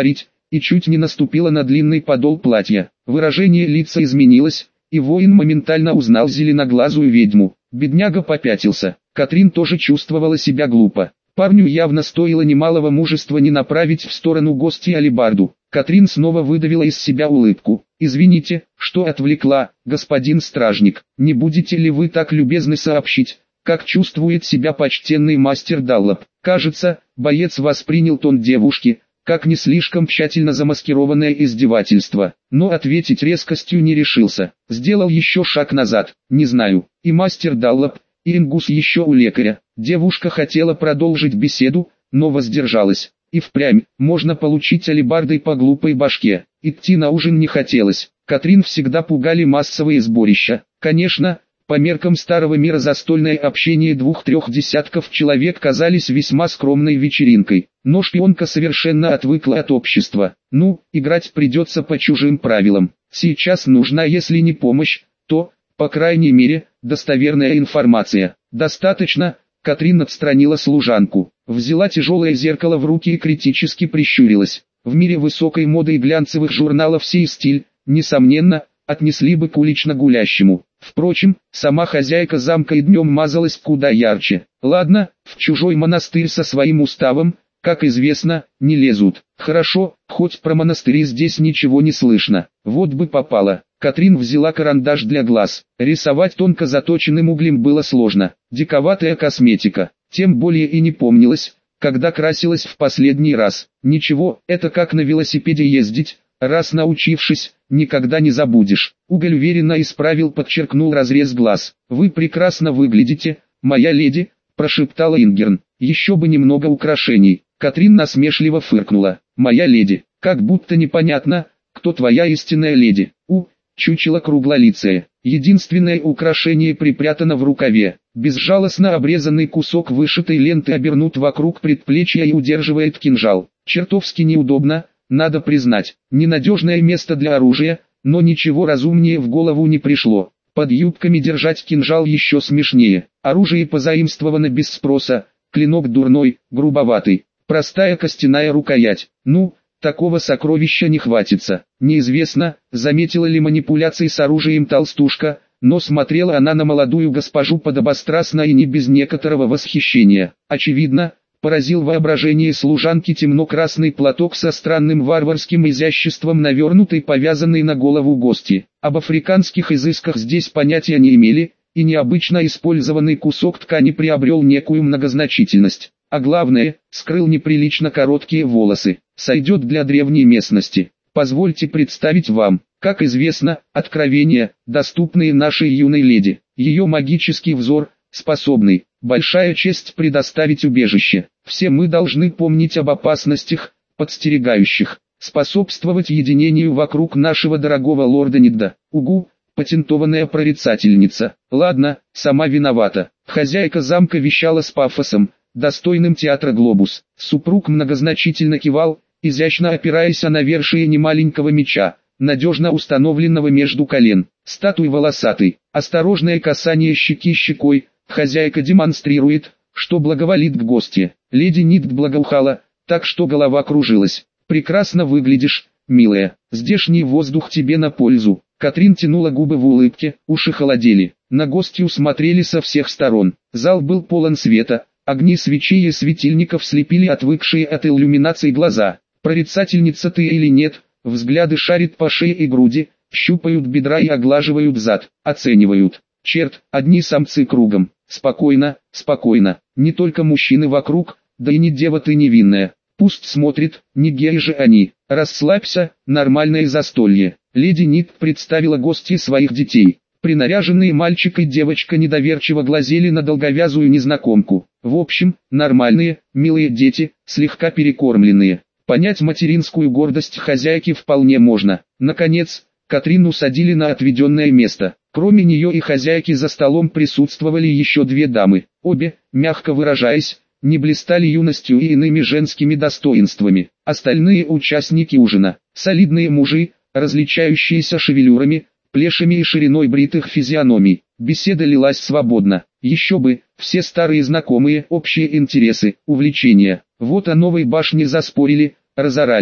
и чуть не наступила на длинный подол платья. Выражение лица изменилось, и воин моментально узнал зеленоглазую ведьму. Бедняга попятился. Катрин тоже чувствовала себя глупо. Парню явно стоило немалого мужества не направить в сторону гостя алебарду. Катрин снова выдавила из себя улыбку. «Извините, что отвлекла, господин стражник. Не будете ли вы так любезны сообщить, как чувствует себя почтенный мастер Даллоп?» Кажется, боец воспринял тон девушки как не слишком тщательно замаскированное издевательство, но ответить резкостью не решился. Сделал еще шаг назад. «Не знаю, и мастер Даллоп, и Ингус еще у лекаря». Девушка хотела продолжить беседу, но воздержалась. И впрямь, можно получить алебардой по глупой башке. Идти на ужин не хотелось. Катрин всегда пугали массовые сборища. Конечно, по меркам старого мира застольное общение двух-трех десятков человек казались весьма скромной вечеринкой. Но шпионка совершенно отвыкла от общества. Ну, играть придется по чужим правилам. Сейчас нужна, если не помощь, то, по крайней мере, достоверная информация. Достаточно. Катрин отстранила служанку, взяла тяжелое зеркало в руки и критически прищурилась. В мире высокой моды и глянцевых журналов сей стиль, несомненно, отнесли бы к улично гулящему. Впрочем, сама хозяйка замка и днем мазалась куда ярче. Ладно, в чужой монастырь со своим уставом, как известно, не лезут. Хорошо, хоть про монастыри здесь ничего не слышно. Вот бы попало. Катрин взяла карандаш для глаз. Рисовать тонко заточенным углем было сложно. Диковатая косметика. Тем более и не помнилось, когда красилась в последний раз. Ничего, это как на велосипеде ездить. Раз научившись, никогда не забудешь. Уголь уверенно исправил, подчеркнул разрез глаз. «Вы прекрасно выглядите, моя леди», – прошептала Ингерн. «Еще бы немного украшений». Катрин насмешливо фыркнула. «Моя леди, как будто непонятно, кто твоя истинная леди». У, чучело круглолицее. Единственное украшение припрятано в рукаве. Безжалостно обрезанный кусок вышитой ленты обернут вокруг предплечья и удерживает кинжал. Чертовски неудобно, надо признать. Ненадежное место для оружия, но ничего разумнее в голову не пришло. Под юбками держать кинжал еще смешнее. Оружие позаимствовано без спроса, клинок дурной, грубоватый. Простая костяная рукоять. Ну, такого сокровища не хватится. Неизвестно, заметила ли манипуляции с оружием толстушка, но смотрела она на молодую госпожу подобострастно и не без некоторого восхищения. Очевидно, поразил воображение служанки темно-красный платок со странным варварским изяществом, навернутый, повязанный на голову гости. Об африканских изысках здесь понятия не имели, и необычно использованный кусок ткани приобрел некую многозначительность. А главное, скрыл неприлично короткие волосы. Сойдет для древней местности. Позвольте представить вам, как известно, откровения, доступные нашей юной леди. Ее магический взор, способный, большая честь предоставить убежище. Все мы должны помнить об опасностях, подстерегающих, способствовать единению вокруг нашего дорогого лорда Нидда. Угу, патентованная прорицательница. Ладно, сама виновата. Хозяйка замка вещала с пафосом, достойным театра «Глобус». Супруг многозначительно кивал, изящно опираясь о навершие немаленького меча, надежно установленного между колен. Статуй волосатый, осторожное касание щеки щекой, хозяйка демонстрирует, что благоволит к гостье. Леди Нидд благоухала, так что голова кружилась. «Прекрасно выглядишь, милая, здешний воздух тебе на пользу». Катрин тянула губы в улыбке, уши холодели. На гостью смотрели со всех сторон. Зал был полон света. Огни свечей и светильников слепили отвыкшие от иллюминации глаза. Прорицательница ты или нет, взгляды шарят по шее и груди, щупают бедра и оглаживают зад, оценивают. Черт, одни самцы кругом. Спокойно, спокойно, не только мужчины вокруг, да и не дева ты невинная. Пусть смотрит, не геи же они. Расслабься, нормальное застолье. Леди Нидд представила гостье своих детей. Принаряженные мальчик и девочка недоверчиво глазели на долговязую незнакомку. В общем, нормальные, милые дети, слегка перекормленные. Понять материнскую гордость хозяйки вполне можно. Наконец, Катрин усадили на отведенное место. Кроме нее и хозяйки за столом присутствовали еще две дамы. Обе, мягко выражаясь, не блистали юностью и иными женскими достоинствами. Остальные участники ужина, солидные мужи, различающиеся шевелюрами, плешами и шириной бритых физиономий. Беседа лилась свободно. Еще бы, все старые знакомые, общие интересы, увлечения. Вот о новой башне заспорили, разорались.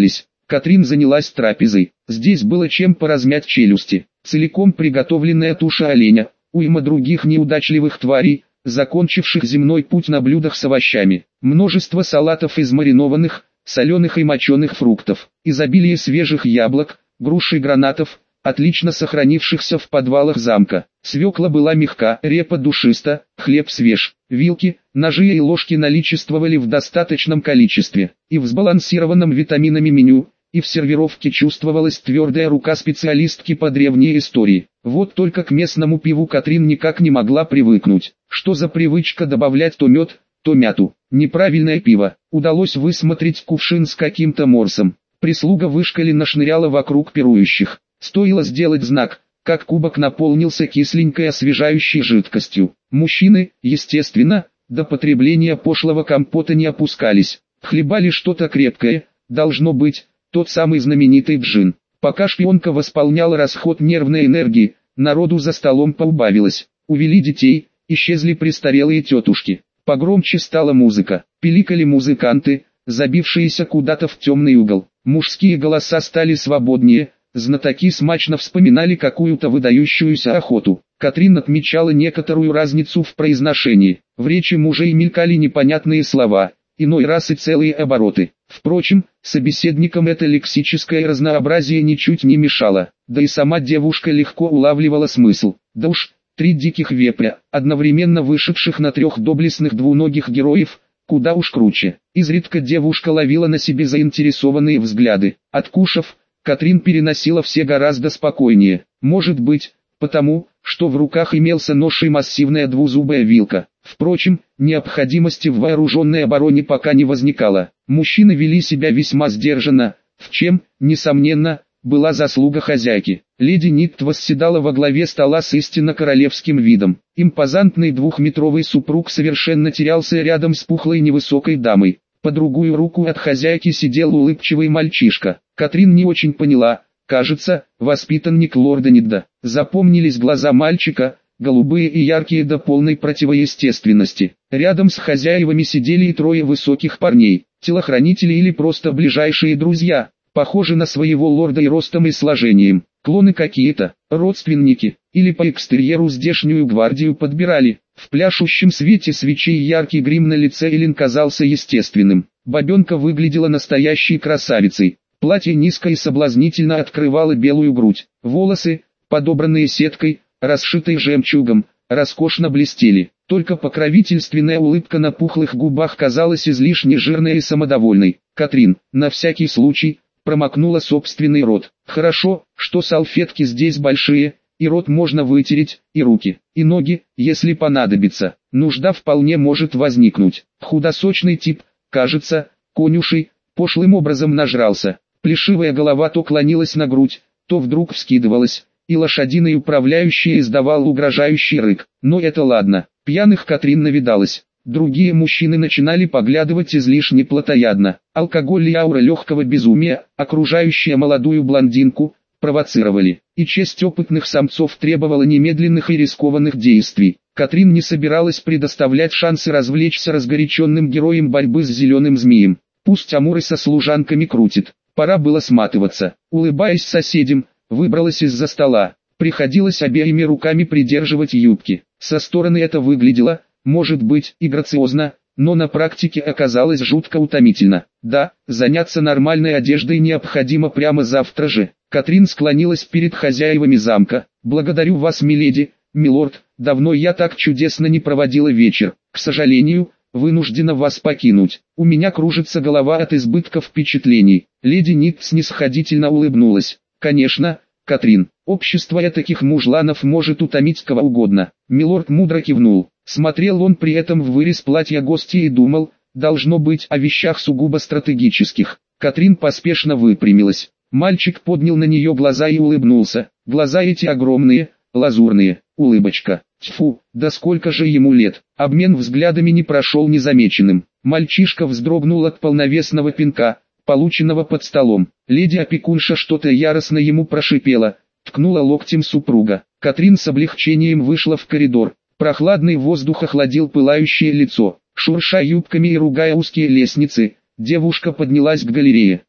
Катрин занялась трапезой. Здесь было чем поразмять челюсти. Целиком приготовленная туша оленя, уйма других неудачливых тварей, закончивших земной путь на блюдах с овощами, множество салатов из маринованных, соленых и моченых фруктов, изобилие свежих яблок, груш и гранатов, отлично сохранившихся в подвалах замка. Свекла была мягка, репа душиста, хлеб свеж. Вилки, ножи и ложки наличествовали в достаточном количестве. И в сбалансированном витаминами меню, и в сервировке чувствовалась твердая рука специалистки по древней истории. Вот только к местному пиву Катрин никак не могла привыкнуть. Что за привычка добавлять то мед, то мяту? Неправильное пиво. Удалось высмотреть кувшин с каким-то морсом. Прислуга вышкаленно шныряла вокруг пирующих. Стоило сделать знак, как кубок наполнился кисленькой освежающей жидкостью. Мужчины, естественно, до потребления пошлого компота не опускались. Хлебали что-то крепкое, должно быть, тот самый знаменитый джин. Пока шпионка восполняла расход нервной энергии, народу за столом поубавилось. Увели детей, исчезли престарелые тетушки. Погромче стала музыка. Пиликали музыканты, забившиеся куда-то в темный угол. Мужские голоса стали свободнее, знатоки смачно вспоминали какую-то выдающуюся охоту. Катрин отмечала некоторую разницу в произношении. В речи мужей мелькали непонятные слова, иной раз и целые обороты. Впрочем, собеседникам это лексическое разнообразие ничуть не мешало, да и сама девушка легко улавливала смысл. Да уж, три диких вепря, одновременно вышедших на трех доблестных двуногих героев, куда уж круче. Изредка девушка ловила на себе заинтересованные взгляды. Откушав, Катрин переносила все гораздо спокойнее. Может быть, потому, что в руках имелся нож и массивная двузубая вилка. Впрочем, необходимости в вооруженной обороне пока не возникало. Мужчины вели себя весьма сдержанно, в чем, несомненно, была заслуга хозяйки. Леди Нитт восседала во главе стола с истинно королевским видом. Импозантный двухметровый супруг совершенно терялся рядом с пухлой невысокой дамой. По другую руку от хозяйки сидел улыбчивый мальчишка. Катрин не очень поняла, кажется, воспитанник лорда Нидда. Запомнились глаза мальчика, голубые и яркие до полной противоестественности. Рядом с хозяевами сидели и трое высоких парней, телохранители или просто ближайшие друзья, похожи на своего лорда и ростом и сложением. Клоны какие-то, родственники, или по экстерьеру здешнюю гвардию подбирали. В пляшущем свете свечей яркий грим на лице Элин казался естественным. Бабенка выглядела настоящей красавицей. Платье низко и соблазнительно открывало белую грудь. Волосы, подобранные сеткой, расшитой жемчугом, роскошно блестели. Только покровительственная улыбка на пухлых губах казалась излишне жирной и самодовольной. Катрин, на всякий случай, промокнула собственный рот. Хорошо, что салфетки здесь большие, и рот можно вытереть, и руки, и ноги, если понадобится. Нужда вполне может возникнуть. Худосочный тип, кажется, конюшей, пошлым образом нажрался. Плешивая голова то клонилась на грудь, то вдруг вскидывалась, и лошадиный управляющий издавал угрожающий рык. Но это ладно, пьяных Катрин навидалась. Другие мужчины начинали поглядывать излишне плотоядно. Алкоголь и аура легкого безумия, окружающая молодую блондинку, провоцировали. И честь опытных самцов требовала немедленных и рискованных действий. Катрин не собиралась предоставлять шансы развлечься разгоряченным героем борьбы с зеленым змеем. Пусть Амуры со служанками крутит. Пора было сматываться. Улыбаясь соседям, выбралась из-за стола. Приходилось обеими руками придерживать юбки. Со стороны это выглядело, может быть, и грациозно, но на практике оказалось жутко утомительно. Да, заняться нормальной одеждой необходимо прямо завтра же. Катрин склонилась перед хозяевами замка. «Благодарю вас, миледи, милорд, давно я так чудесно не проводила вечер. К сожалению, вынуждена вас покинуть. У меня кружится голова от избытка впечатлений». Леди Нитт снисходительно улыбнулась. «Конечно, Катрин, общество этаких мужланов может утомить кого угодно». Милорд мудро кивнул. Смотрел он при этом в вырез платья гостя и думал, должно быть, о вещах сугубо стратегических. Катрин поспешно выпрямилась. Мальчик поднял на нее глаза и улыбнулся. Глаза эти огромные, лазурные, улыбочка. Тьфу, да сколько же ему лет. Обмен взглядами не прошел незамеченным. Мальчишка вздрогнул от полновесного пинка, полученного под столом. Леди-опекунша что-то яростно ему прошипела, ткнула локтем супруга. Катрин с облегчением вышла в коридор. Прохладный воздух охладил пылающее лицо. Шурша юбками и ругая узкие лестницы, девушка поднялась к галерее.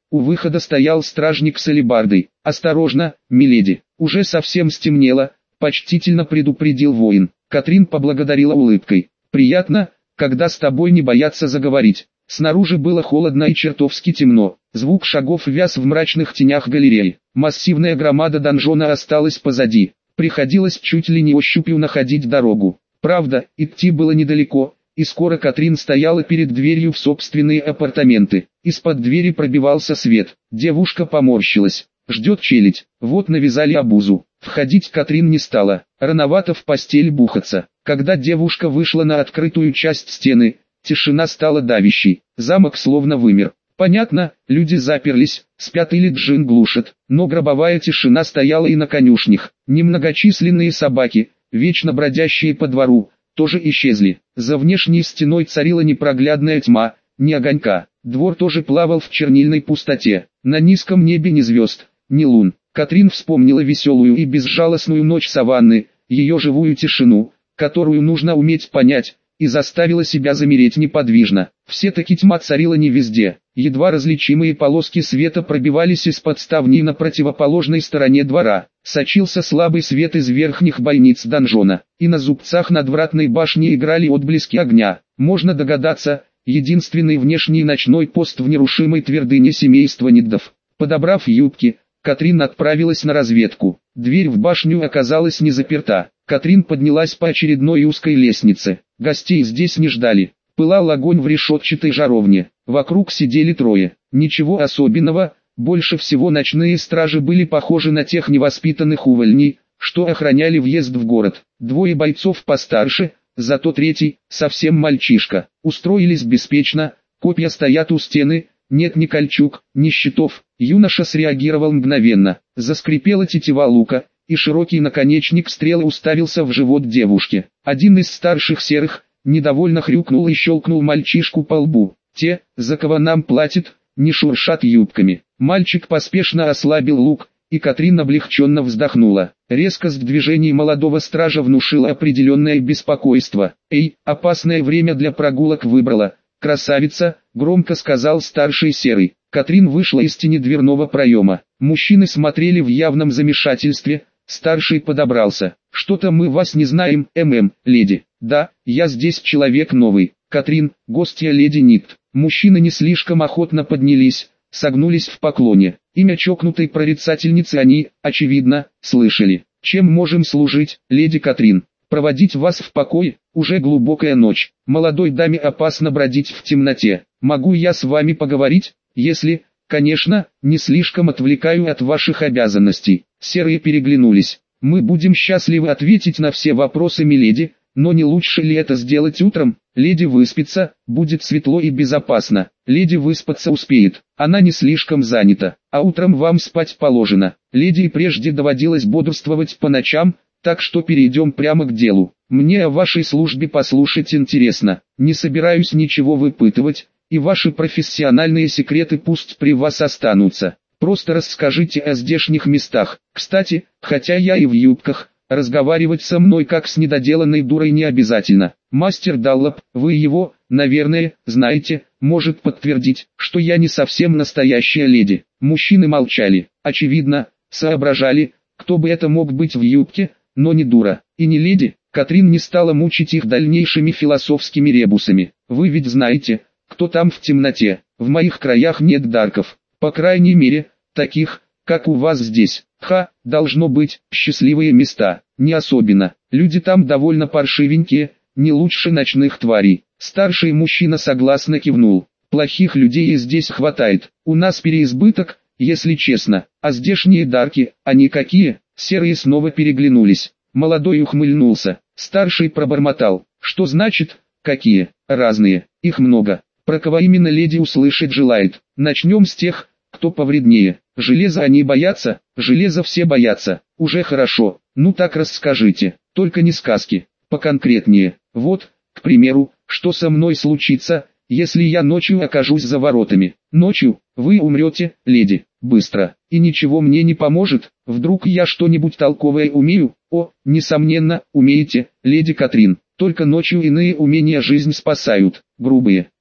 У выхода стоял стражник с алебардой. «Осторожно, миледи, уже совсем стемнело», — почтительно предупредил воин. Катрин поблагодарила улыбкой. «Приятно, когда с тобой не боятся заговорить». Снаружи было холодно и чертовски темно. Звук шагов вяз в мрачных тенях галереи. Массивная громада донжона осталась позади. Приходилось чуть ли не ощупью находить дорогу. Правда, идти было недалеко, и скоро Катрин стояла перед дверью в собственные апартаменты. Из-под двери пробивался свет. Девушка поморщилась. Ждет челядь. Вот навязали обузу. Входить Катрин не стала. Рановато в постель бухаться. Когда девушка вышла на открытую часть стены, тишина стала давящей. Замок словно вымер. Понятно, люди заперлись, спят или джин глушат, но гробовая тишина стояла и на конюшнях. Немногочисленные собаки, вечно бродящие по двору, тоже исчезли. За внешней стеной царила непроглядная тьма, ни огонька. Двор тоже плавал в чернильной пустоте. На низком небе ни звезд, ни лун. Катрин вспомнила веселую и безжалостную ночь саванны, ее живую тишину, которую нужно уметь понять, и заставила себя замереть неподвижно. Все-таки тьма царила не везде. Едва различимые полоски света пробивались из-под ставней на противоположной стороне двора. Сочился слабый свет из верхних бойниц донжона, и на зубцах надвратной башни играли отблески огня. Можно догадаться, единственный внешний ночной пост в нерушимой твердыне семейства Ниддов. Подобрав юбки, Катрин отправилась на разведку. Дверь в башню оказалась не заперта. Катрин поднялась по очередной узкой лестнице. Гостей здесь не ждали. Пылал огонь в решетчатой жаровне. Вокруг сидели трое. Ничего особенного, больше всего ночные стражи были похожи на тех невоспитанных увольней, что охраняли въезд в город. Двое бойцов постарше, зато третий, совсем мальчишка. Устроились беспечно, копья стоят у стены, нет ни кольчуг, ни щитов. Юноша среагировал мгновенно. Заскрипела тетива лука, и широкий наконечник стрелы уставился в живот девушки. Один из старших серых, недовольно хрюкнул и щелкнул мальчишку по лбу. Те, за кого нам платят, не шуршат юбками. Мальчик поспешно ослабил лук, и Катрин облегченно вздохнула. Резкость движений молодого стража внушила определенное беспокойство. «Эй, опасное время для прогулок выбрала, красавица», — громко сказал старший серый. Катрин вышла из тени дверного проема. Мужчины смотрели в явном замешательстве. Старший подобрался. «Что-то мы вас не знаем, мм, леди». «Да, я здесь человек новый. Катрин, гостья леди Нидд». Мужчины не слишком охотно поднялись, согнулись в поклоне. Имя чокнутой прорицательницы они, очевидно, слышали. «Чем можем служить, леди Катрин?» «Проводить вас в покой, уже глубокая ночь. Молодой даме опасно бродить в темноте. Могу я с вами поговорить, если, конечно, не слишком отвлекаю от ваших обязанностей?» Серые переглянулись. «Мы будем счастливы ответить на все вопросы миледи, но не лучше ли это сделать утром? Леди выспится, будет светло и безопасно. Леди выспаться успеет, она не слишком занята, а утром вам спать положено. Леди и прежде доводилось бодрствовать по ночам, так что перейдем прямо к делу. Мне о вашей службе послушать интересно, не собираюсь ничего выпытывать, и ваши профессиональные секреты пусть при вас останутся. Просто расскажите о здешних местах. Кстати, хотя я и в юбках, разговаривать со мной как с недоделанной дурой не обязательно. Мастер Даллоп, вы его, наверное, знаете, может подтвердить, что я не совсем настоящая леди». Мужчины молчали, очевидно, соображали, кто бы это мог быть в юбке, но не дура, и не леди. Катрин не стала мучить их дальнейшими философскими ребусами. «Вы ведь знаете, кто там в темноте? В моих краях нет дарков. По крайней мере, таких, как у вас здесь. Ха, должно быть, счастливые места. Не особенно. Люди там довольно паршивенькие, не лучше ночных тварей». Старший мужчина согласно кивнул. «Плохих людей и здесь хватает. У нас переизбыток, если честно. А здешние дарки, они какие?» Серые снова переглянулись. Молодой ухмыльнулся. Старший пробормотал. «Что значит, какие? Разные. Их много. Про кого именно леди услышать желает? Начнем с тех, кто повреднее. Железа они боятся, железа все боятся. Уже хорошо. Ну так расскажите, только не сказки, поконкретнее. Вот, к примеру, что со мной случится, если я ночью окажусь за воротами? Ночью, вы умрете, леди, быстро, и ничего мне не поможет. Вдруг я что-нибудь толковое умею? О, несомненно, умеете, леди Катрин. Только ночью иные умения жизнь спасают, грубые,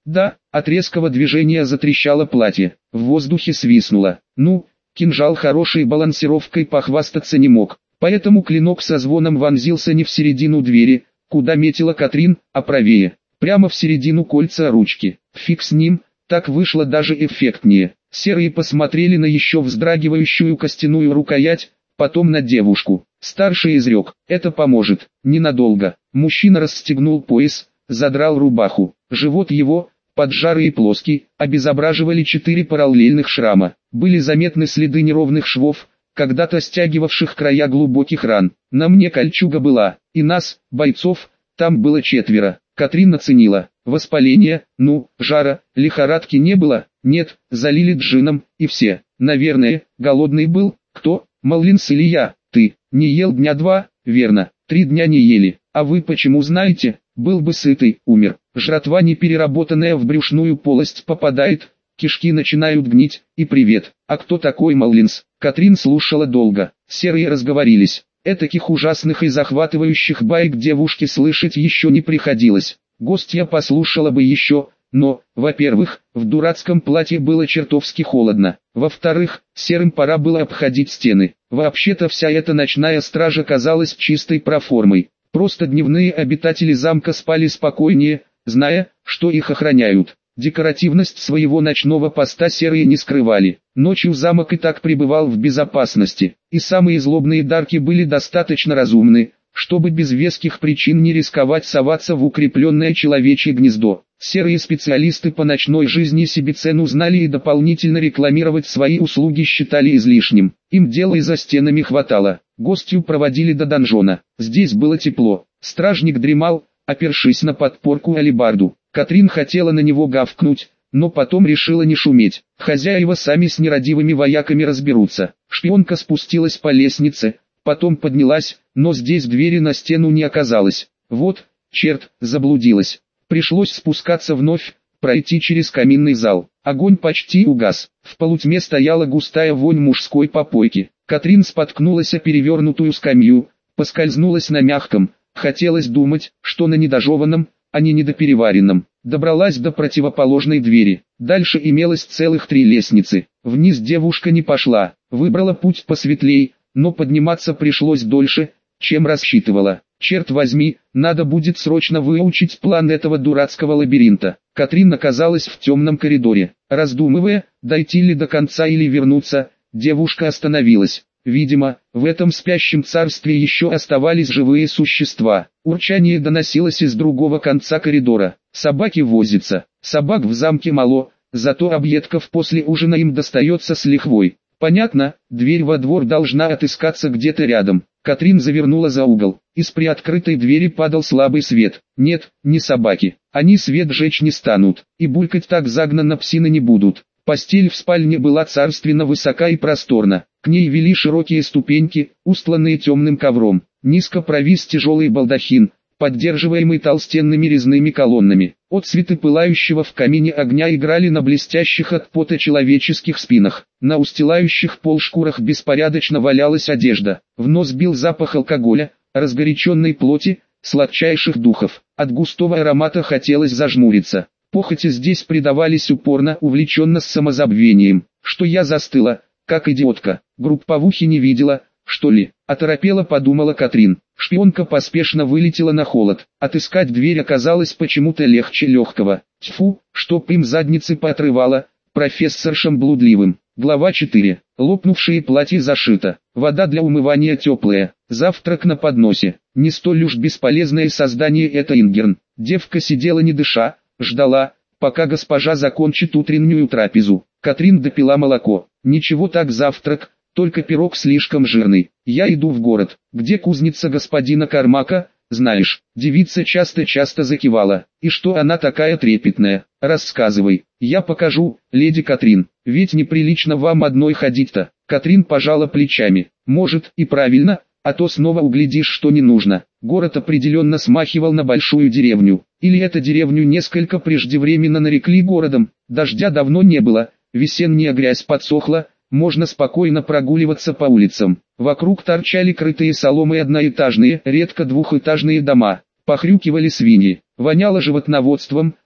Да, от резкого движения затрещало платье, в воздухе свистнуло. Ну, кинжал хорошей балансировкой похвастаться не мог, поэтому клинок со звоном вонзился не в середину двери, куда метила Катрин, а правее, прямо в середину кольца ручки. Фиг с ним, так вышло даже эффектнее. Серые посмотрели на еще вздрагивающую костяную рукоять, потом на девушку. Старший изрек: «Это поможет, ненадолго». Мужчина расстегнул пояс, задрал рубаху. Живот его, поджарый и плоский, обезображивали четыре параллельных шрама. Были заметны следы неровных швов, когда-то стягивавших края глубоких ран. На мне кольчуга была, и нас, бойцов, там было четверо. Катрин оценила. Воспаление, ну, жара, лихорадки не было, нет, залили джином, и все. Наверное, голодный был, кто, Маллинс или я? Ты, не ел дня два, верно, три дня не ели. А вы почему знаете? Был бы сытый, умер. Жратва, не переработанная в брюшную полость, попадает, кишки начинают гнить, и привет. А кто такой Маллинс? Катрин слушала долго. Серые разговорились. Этаких ужасных и захватывающих баек девушке слышать еще не приходилось. Гостья послушала бы еще, но, во-первых, в дурацком платье было чертовски холодно. Во-вторых, серым пора было обходить стены. Вообще-то вся эта ночная стража казалась чистой проформой. Просто дневные обитатели замка спали спокойнее, зная, что их охраняют. Декоративность своего ночного поста серые не скрывали. Ночью замок и так пребывал в безопасности, и самые злобные дарки были достаточно разумны, чтобы без веских причин не рисковать соваться в укрепленное человечье гнездо. Серые специалисты по ночной жизни себе цену знали и дополнительно рекламировать свои услуги считали излишним. Им дела и за стенами хватало. Гостью проводили до донжона. Здесь было тепло. Стражник дремал, опершись на подпорку алебарду. Катрин хотела на него гавкнуть, но потом решила не шуметь. Хозяева сами с нерадивыми вояками разберутся. Шпионка спустилась по лестнице, потом поднялась, но здесь двери на стену не оказалось. Вот, черт, заблудилась. Пришлось спускаться вновь, пройти через каминный зал. Огонь почти угас. В полутьме стояла густая вонь мужской попойки. Катрин споткнулась о перевернутую скамью, поскользнулась на мягком. Хотелось думать, что на недожеванном, а не недопереваренном. Добралась до противоположной двери. Дальше имелось целых три лестницы. Вниз девушка не пошла, выбрала путь посветлей, но подниматься пришлось дольше, чем рассчитывала. Черт возьми, надо будет срочно выучить план этого дурацкого лабиринта. Катрин оказалась в темном коридоре. Раздумывая, дойти ли до конца или вернуться, девушка остановилась. Видимо, в этом спящем царстве еще оставались живые существа. Урчание доносилось из другого конца коридора. Собаки возятся. Собак в замке мало, зато объедков после ужина им достается с лихвой. Понятно, дверь во двор должна отыскаться где-то рядом. Катрин завернула за угол. Из приоткрытой двери падал слабый свет. Нет, не собаки. Они свет жечь не станут, и булькать так загнанно псины не будут. Постель в спальне была царственно высока и просторна. К ней вели широкие ступеньки, устланные темным ковром. Низко провис тяжелый балдахин, поддерживаемый толстенными резными колоннами. Отцветы пылающего в камине огня играли на блестящих от пота человеческих спинах. На устилающих пол шкурах беспорядочно валялась одежда. В нос бил запах алкоголя, разгоряченной плоти, сладчайших духов. От густого аромата хотелось зажмуриться. Похоти здесь предавались упорно, увлеченно с самозабвением. Что я застыла, как идиотка. Групповухи не видела, что ли? Оторопела, подумала Катрин. Шпионка поспешно вылетела на холод. Отыскать дверь оказалось почему-то легче легкого. Тьфу, чтоб им задницы поотрывало, профессоршам блудливым. Глава четыре. Лопнувшие платья зашито. Вода для умывания теплая. Завтрак на подносе. Не столь уж бесполезное создание это Ингерн. Девка сидела не дыша, ждала, пока госпожа закончит утреннюю трапезу. Катрин допила молоко. Ничего так завтрак, только пирог слишком жирный. Я иду в город, где кузница господина Кармака, знаешь. Девица часто-часто закивала. И что она такая трепетная? Рассказывай. Я покажу, леди Катрин. Ведь неприлично вам одной ходить-то. Катрин пожала плечами. Может, и правильно, а то снова углядишь, что не нужно. Город определенно смахивал на большую деревню. Или эту деревню несколько преждевременно нарекли городом. Дождя давно не было, весенняя грязь подсохла, можно спокойно прогуливаться по улицам. Вокруг торчали крытые соломой одноэтажные, редко двухэтажные дома. Похрюкивали свиньи. Воняло животноводством,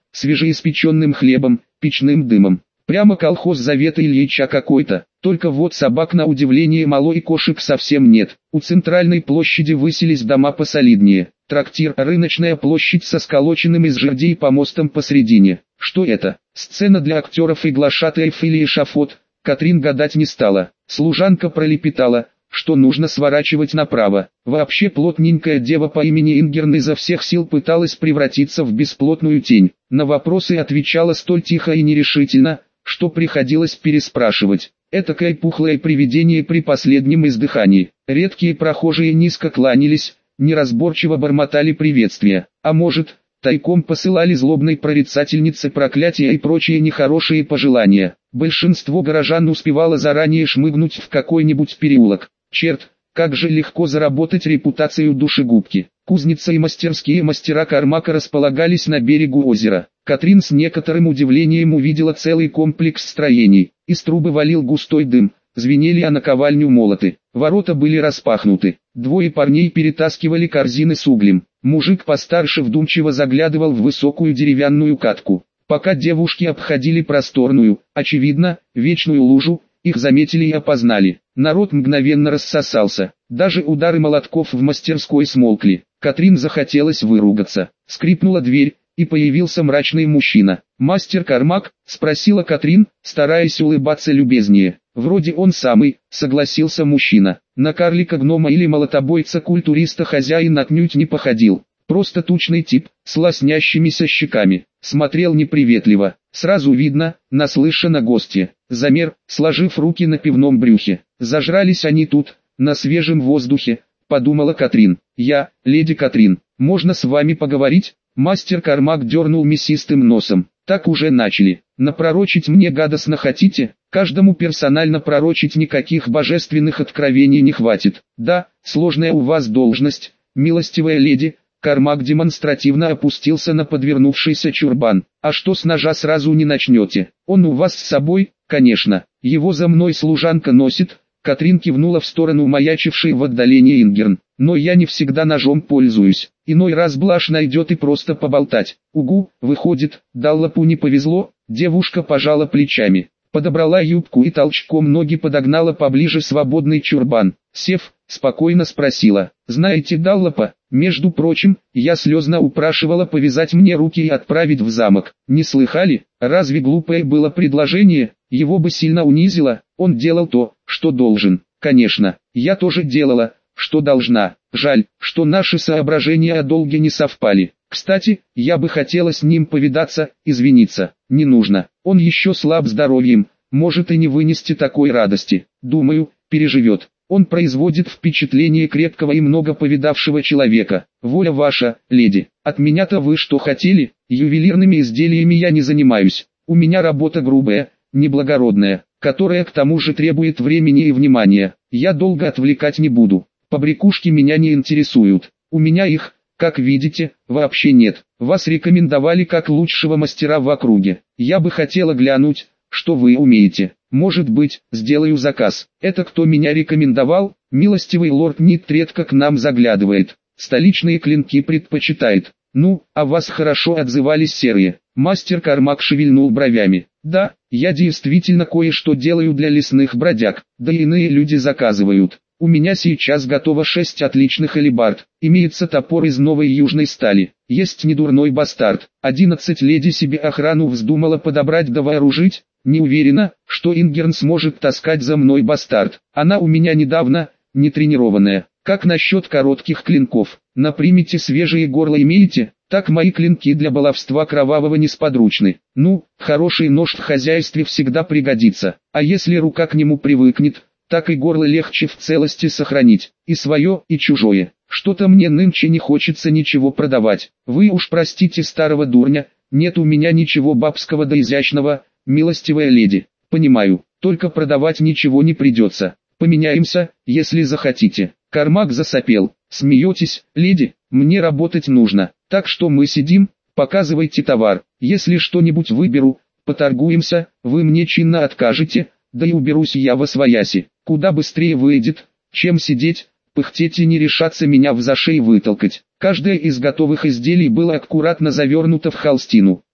свежеиспеченным хлебом, печным дымом. Прямо колхоз Завета Ильича какой-то, только вот собак на удивление мало и кошек совсем нет. У центральной площади высились дома посолиднее. Трактир, рыночная площадь со сколоченным из жердей помостом посредине. Что это? Сцена для актеров и глашатаев или эшафот? Катрин гадать не стала. Служанка пролепетала, что нужно сворачивать направо. Вообще плотненькая дева по имени Ингерн изо всех сил пыталась превратиться в бесплотную тень. На вопросы отвечала столь тихо и нерешительно, что приходилось переспрашивать. Этакое пухлое привидение при последнем издыхании. Редкие прохожие низко кланялись, неразборчиво бормотали приветствия, а может, тайком посылали злобной прорицательнице проклятия и прочие нехорошие пожелания. Большинство горожан успевало заранее шмыгнуть в какой-нибудь переулок. Черт, как же легко заработать репутацию душегубки. Кузница и мастерские мастера Кармака располагались на берегу озера. Катрин с некоторым удивлением увидела целый комплекс строений. Из трубы валил густой дым, звенели о наковальню молоты. Ворота были распахнуты. Двое парней перетаскивали корзины с углем. Мужик постарше вдумчиво заглядывал в высокую деревянную катку. Пока девушки обходили просторную, очевидно, вечную лужу, их заметили и опознали. Народ мгновенно рассосался. Даже удары молотков в мастерской смолкли. Катрин захотелось выругаться. Скрипнула дверь, и появился мрачный мужчина. «Мастер Кармак?» – спросила Катрин, стараясь улыбаться любезнее. «Вроде он самый», – согласился мужчина. На карлика-гнома или молотобойца-культуриста хозяин отнюдь не походил. Просто тучный тип, с лоснящимися щеками. Смотрел неприветливо. Сразу видно, наслышано гостья. Замер, сложив руки на пивном брюхе. Зажрались они тут, на свежем воздухе, подумала Катрин. «Я, леди Катрин, можно с вами поговорить?» Мастер Кармак дернул мясистым носом. «Так уже начали. Напророчить мне гадостно хотите? Каждому персонально пророчить никаких божественных откровений не хватит. Да, сложная у вас должность, милостивая леди». Кармак демонстративно опустился на подвернувшийся чурбан. «А что с ножа сразу не начнете? Он у вас с собой?» «Конечно. Его за мной служанка носит». Катрин кивнула в сторону маячившей в отдалении Ингерн. «Но я не всегда ножом пользуюсь. Иной раз блажь найдет и просто поболтать». «Угу, выходит, Даллопу не повезло?» Девушка пожала плечами. Подобрала юбку и толчком ноги подогнала поближе свободный чурбан. Сев, спокойно спросила: «Знаете Даллопа? Между прочим, я слезно упрашивала повязать мне руки и отправить в замок. Не слыхали? Разве глупое было предложение? Его бы сильно унизило. Он делал то, что должен. Конечно, я тоже делала, что должна. Жаль, что наши соображения о долге не совпали. Кстати, я бы хотела с ним повидаться, извиниться. Не нужно. Он еще слаб здоровьем, может и не вынести такой радости. Думаю, переживет. Он производит впечатление крепкого и много повидавшего человека. Воля ваша, леди. От меня-то вы что хотели? Ювелирными изделиями я не занимаюсь. У меня работа грубая, неблагородная, которая к тому же требует времени и внимания. Я долго отвлекать не буду. Побрякушки меня не интересуют. У меня их, как видите, вообще нет. Вас рекомендовали как лучшего мастера в округе. Я бы хотела глянуть, что вы умеете. Может быть, сделаю заказ. Это кто меня рекомендовал? Милостивый лорд Нит редко к нам заглядывает. Столичные клинки предпочитает. Ну, а вас хорошо отзывались серые. Мастер Кармак шевельнул бровями. Да, я действительно кое-что делаю для лесных бродяг. Да и иные люди заказывают. У меня сейчас готово шесть отличных алебард. Имеется топор из новой южной стали. Есть недурной бастард. Одиннадцать леди себе охрану вздумала подобрать да вооружить. Не уверена, что Ингерн сможет таскать за мной бастард. Она у меня недавно, не тренированная. Как насчет коротких клинков? На примете свежие горла имеете? Так мои клинки для баловства кровавого несподручны. Ну, хороший нож в хозяйстве всегда пригодится. А если рука к нему привыкнет, так и горло легче в целости сохранить. И свое, и чужое. Что-то мне нынче не хочется ничего продавать. Вы уж простите старого дурня, нет у меня ничего бабского да изящного, милостивая леди. Понимаю, только продавать ничего не придется. Поменяемся, если захотите. Кармак засопел. Смеетесь, леди? Мне работать нужно. Так что мы сидим, показывайте товар. Если что-нибудь выберу, поторгуемся, вы мне чинно откажете, да и уберусь я восвояси. Куда быстрее выйдет, чем сидеть, пыхтеть и не решаться меня в зашей вытолкать. Каждое из готовых изделий было аккуратно завернуто в холстину.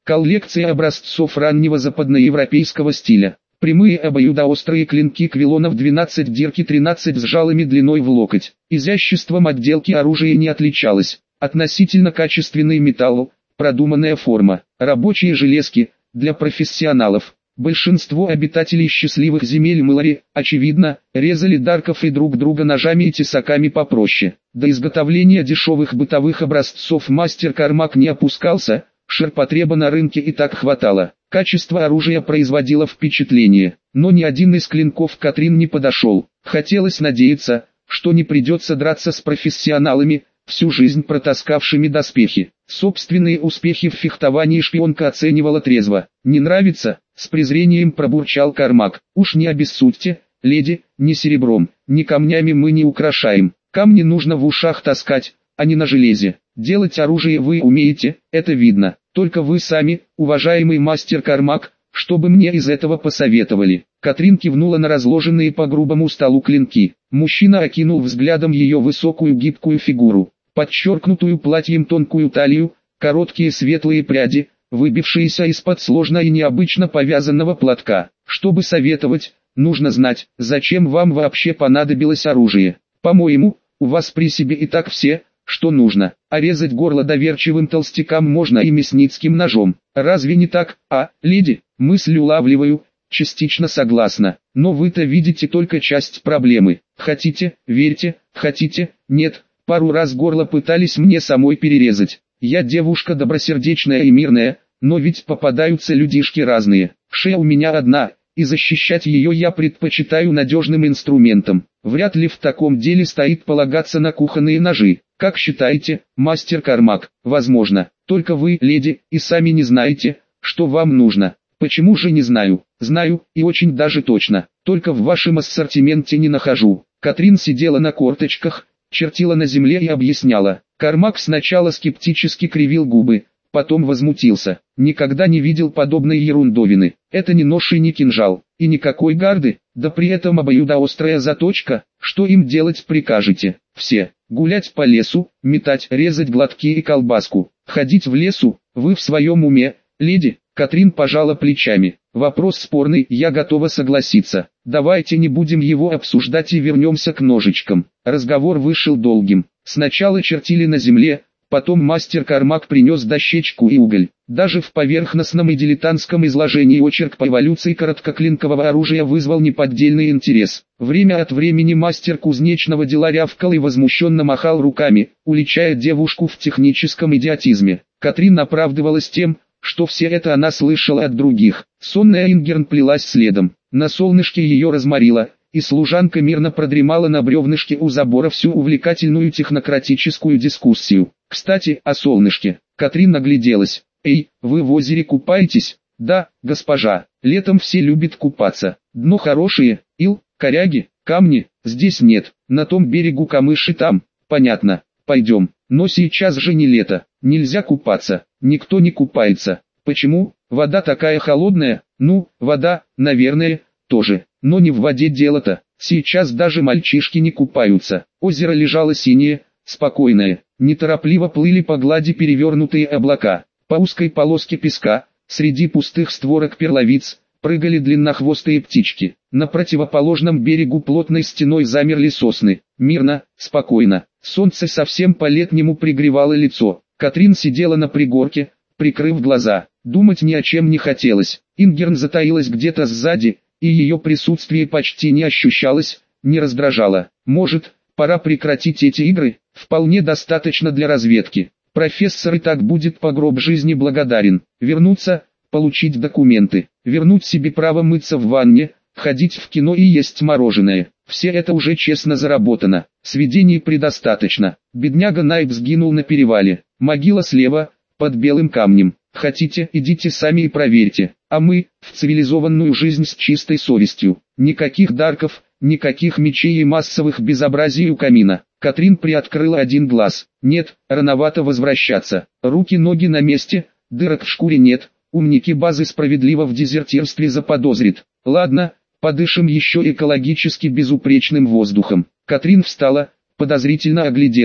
Коллекция образцов раннего западноевропейского стиля. Прямые обоюдоострые клинки квилонов двенадцать дирки тринадцать с жалами длиной в локоть. Изяществом отделки оружия не отличалось. Относительно качественный металл, продуманная форма. Рабочие железки, для профессионалов. Большинство обитателей счастливых земель Мэлори, очевидно, резали дарков и друг друга ножами и тесаками попроще. До изготовления дешевых бытовых образцов мастер Кармак не опускался, ширпотреба на рынке и так хватало. Качество оружия производило впечатление, но ни один из клинков Катрин не подошел. Хотелось надеяться, что не придется драться с профессионалами, всю жизнь протаскавшими доспехи. Собственные успехи в фехтовании шпионка оценивала трезво. «Не нравится?» — с презрением пробурчал Кармак. «Уж не обессудьте, леди, ни серебром, ни камнями мы не украшаем. Камни нужно в ушах таскать, а не на железе. Делать оружие вы умеете, это видно. Только вы сами, уважаемый мастер Кармак, что бы мне из этого посоветовали?» Катрин кивнула на разложенные по грубому столу клинки. Мужчина окинул взглядом ее высокую гибкую фигуру, подчеркнутую платьем тонкую талию, короткие светлые пряди, выбившиеся из-под сложно и необычно повязанного платка. Чтобы советовать, нужно знать, зачем вам вообще понадобилось оружие. По-моему, у вас при себе и так все, что нужно, а резать горло доверчивым толстякам можно и мясницким ножом. Разве не так, а, леди? Мысль улавливаю, частично согласна, но вы-то видите только часть проблемы. Хотите, верьте, хотите, нет, пару раз горло пытались мне самой перерезать. Я девушка добросердечная и мирная, но ведь попадаются людишки разные. Шея у меня одна, и защищать ее я предпочитаю надежным инструментом. Вряд ли в таком деле стоит полагаться на кухонные ножи. Как считаете, мастер Кармак? Возможно, только вы, леди, и сами не знаете, что вам нужно. Почему же не знаю? Знаю, и очень даже точно, только в вашем ассортименте не нахожу. Катрин сидела на корточках, чертила на земле и объясняла. Кармак сначала скептически кривил губы, потом возмутился. Никогда не видел подобной ерундовины. Это не нож и не кинжал, и никакой гарды, да при этом обоюдоострая заточка. Что им делать прикажете? Все. Гулять по лесу, метать, резать глотки и колбаску. Ходить в лесу, вы в своем уме, леди? Катрин пожала плечами. Вопрос спорный, я готова согласиться. Давайте не будем его обсуждать и вернемся к ножичкам. Разговор вышел долгим. Сначала чертили на земле, потом мастер Кармак принес дощечку и уголь. Даже в поверхностном и дилетантском изложении очерк по эволюции короткоклинкового оружия вызвал неподдельный интерес. Время от времени мастер кузнечного дела рявкал и возмущенно махал руками, уличая девушку в техническом идиотизме. Катрин оправдывалась тем, что все это она слышала от других. Сонная Ингерн плелась следом. На солнышке ее разморило, и служанка мирно продремала на бревнышке у забора всю увлекательную технократическую дискуссию. Кстати, о солнышке. Катрин нагляделась. «Эй, вы в озере купаетесь?» «Да, госпожа. Летом все любят купаться. Дно хорошее, ил, коряги, камни, здесь нет. На том берегу камыши там». «Понятно. Пойдем. Но сейчас же не лето. Нельзя купаться. Никто не купается. Почему? Вода такая холодная?» «Ну, вода, наверное, тоже. Но не в воде дело-то. Сейчас даже мальчишки не купаются». Озеро лежало синее, спокойное. Неторопливо плыли по глади перевернутые облака. По узкой полоске песка, среди пустых створок перловиц, прыгали длиннохвостые птички. На противоположном берегу плотной стеной замерли сосны. Мирно, спокойно. Солнце совсем по-летнему пригревало лицо. Катрин сидела на пригорке, прикрыв глаза. Думать ни о чем не хотелось. Ингерн затаилась где-то сзади, и ее присутствие почти не ощущалось, не раздражало. Может, пора прекратить эти игры? Вполне достаточно для разведки. Профессор и так будет по гроб жизни благодарен. Вернуться, получить документы, вернуть себе право мыться в ванне, ходить в кино и есть мороженое. Все это уже честно заработано. Сведений предостаточно. Бедняга Найп сгинул на перевале. Могила слева, под белым камнем. Хотите, идите сами и проверьте. А мы, в цивилизованную жизнь с чистой совестью. Никаких дарков, никаких мечей и массовых безобразий у камина. Катрин приоткрыла один глаз. Нет, рановато возвращаться. Руки-ноги на месте, дырок в шкуре нет. Умники базы справедливо в дезертирстве заподозрит. Ладно, подышим еще экологически безупречным воздухом. Катрин встала, подозрительно огляделась.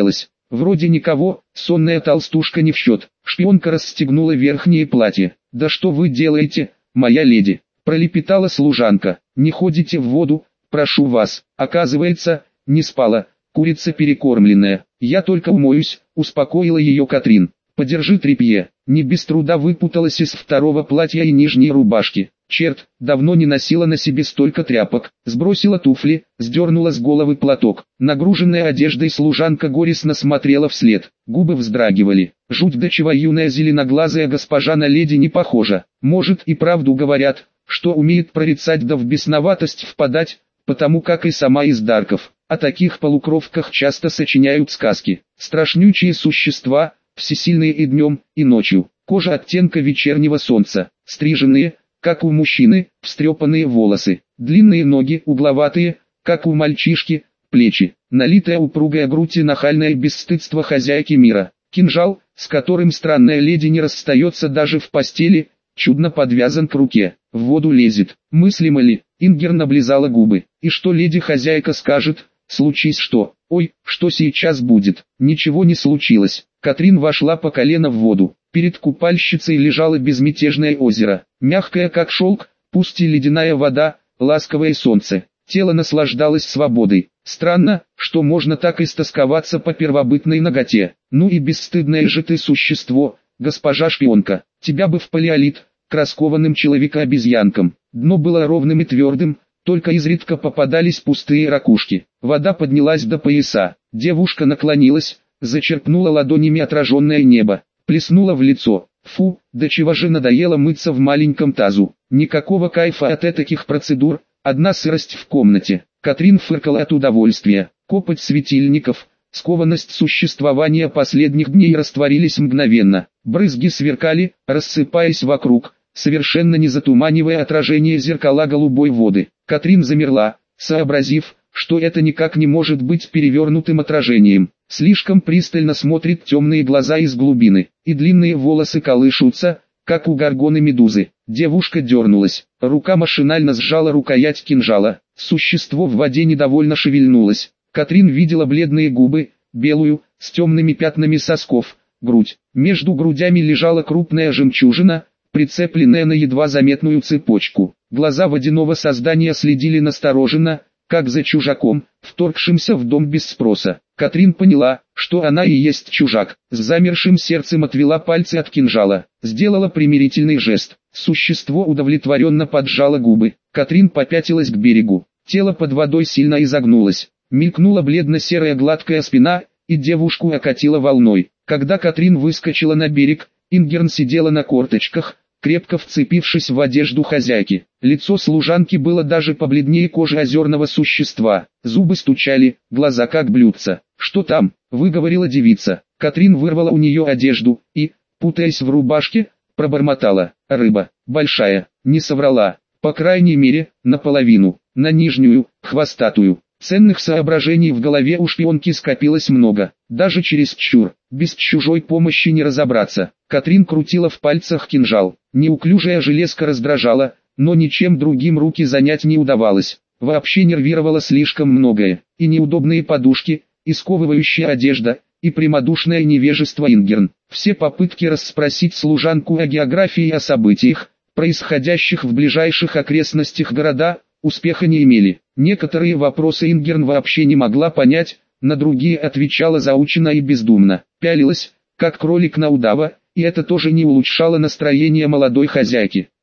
Вроде никого, сонная толстушка не в счет. Шпионка расстегнула верхнее платье. «Да что вы делаете, моя леди?» – пролепетала служанка. «Не ходите в воду, прошу вас». Оказывается, не спала, курица перекормленная. «Я только умоюсь», – успокоила ее Катрин. «Подержи тряпье». Не без труда выпуталась из второго платья и нижней рубашки. Черт, давно не носила на себе столько тряпок. Сбросила туфли, сдернула с головы платок. Нагруженная одеждой служанка горестно смотрела вслед. Губы вздрагивали. Жуть, до чего юная зеленоглазая госпожа на леди не похожа. Может, и правду говорят, что умеет прорицать да в бесноватость впадать, потому как и сама из Дарков. О таких полукровках часто сочиняют сказки. Страшнючие существа, всесильные и днем, и ночью. Кожа оттенка вечернего солнца. Стриженные, как у мужчины, встрепанные волосы. Длинные ноги, угловатые, как у мальчишки, плечи. Налитая упругая грудь и нахальное бесстыдство хозяйки мира. Кинжал, с которым странная леди не расстается даже в постели, чудно подвязан к руке. В воду лезет. Мыслимо ли? Ингерн облизала губы. И что леди-хозяйка скажет? Случись что? Ой, что сейчас будет? Ничего не случилось. Катрин вошла по колено в воду. Перед купальщицей лежало безмятежное озеро. Мягкое как шелк, пусть и ледяная вода, ласковое солнце. Тело наслаждалось свободой. Странно, что можно так истосковаться по первобытной наготе. Ну и бесстыдное же ты существо, госпожа шпионка. Тебя бы в палеолит, к раскованным человека-обезьянкам. Дно было ровным и твердым, только изредка попадались пустые ракушки. Вода поднялась до пояса. Девушка наклонилась, зачерпнула ладонями отраженное небо, плеснула в лицо. Фу, до чего же надоело мыться в маленьком тазу. Никакого кайфа от этих процедур, одна сырость в комнате. Катрин фыркала от удовольствия. Копоть светильников, скованность существования последних дней растворились мгновенно. Брызги сверкали, рассыпаясь вокруг, совершенно не затуманивая отражение зеркала голубой воды. Катрин замерла, сообразив, что это никак не может быть перевернутым отражением. Слишком пристально смотрят темные глаза из глубины, и длинные волосы колышутся, как у горгоны медузы. Девушка дернулась, рука машинально сжала рукоять кинжала. Существо в воде недовольно шевельнулось. Катрин видела бледные губы, белую, с темными пятнами сосков, грудь. Между грудями лежала крупная жемчужина, прицепленная на едва заметную цепочку. Глаза водяного создания следили настороженно, как за чужаком, вторгшимся в дом без спроса. Катрин поняла, что она и есть чужак. С замершим сердцем отвела пальцы от кинжала, сделала примирительный жест. Существо удовлетворенно поджало губы. Катрин попятилась к берегу. Тело под водой сильно изогнулось. Мелькнула бледно-серая гладкая спина, и девушку окатило волной. Когда Катрин выскочила на берег, Ингерн сидела на корточках, крепко вцепившись в одежду хозяйки. Лицо служанки было даже побледнее кожи озерного существа. Зубы стучали, глаза как блюдца. «Что там?» – выговорила девица. Катрин вырвала у нее одежду и, путаясь в рубашке, пробормотала. «Рыба, большая». Не соврала. По крайней мере, наполовину. На нижнюю, хвостатую. Ценных соображений в голове у шпионки скопилось много. Даже чересчур. Без чужой помощи не разобраться. Катрин крутила в пальцах кинжал. Неуклюжая железка раздражала, но ничем другим руки занять не удавалось. Вообще нервировало слишком многое. И неудобные подушки, и сковывающая одежда, и прямодушное невежество Ингерн. Все попытки расспросить служанку о географии и о событиях, происходящих в ближайших окрестностях города, успеха не имели. Некоторые вопросы Ингерн вообще не могла понять, на другие отвечала заученно и бездумно. Пялилась, как кролик на удава, и это тоже не улучшало настроение молодой хозяйки.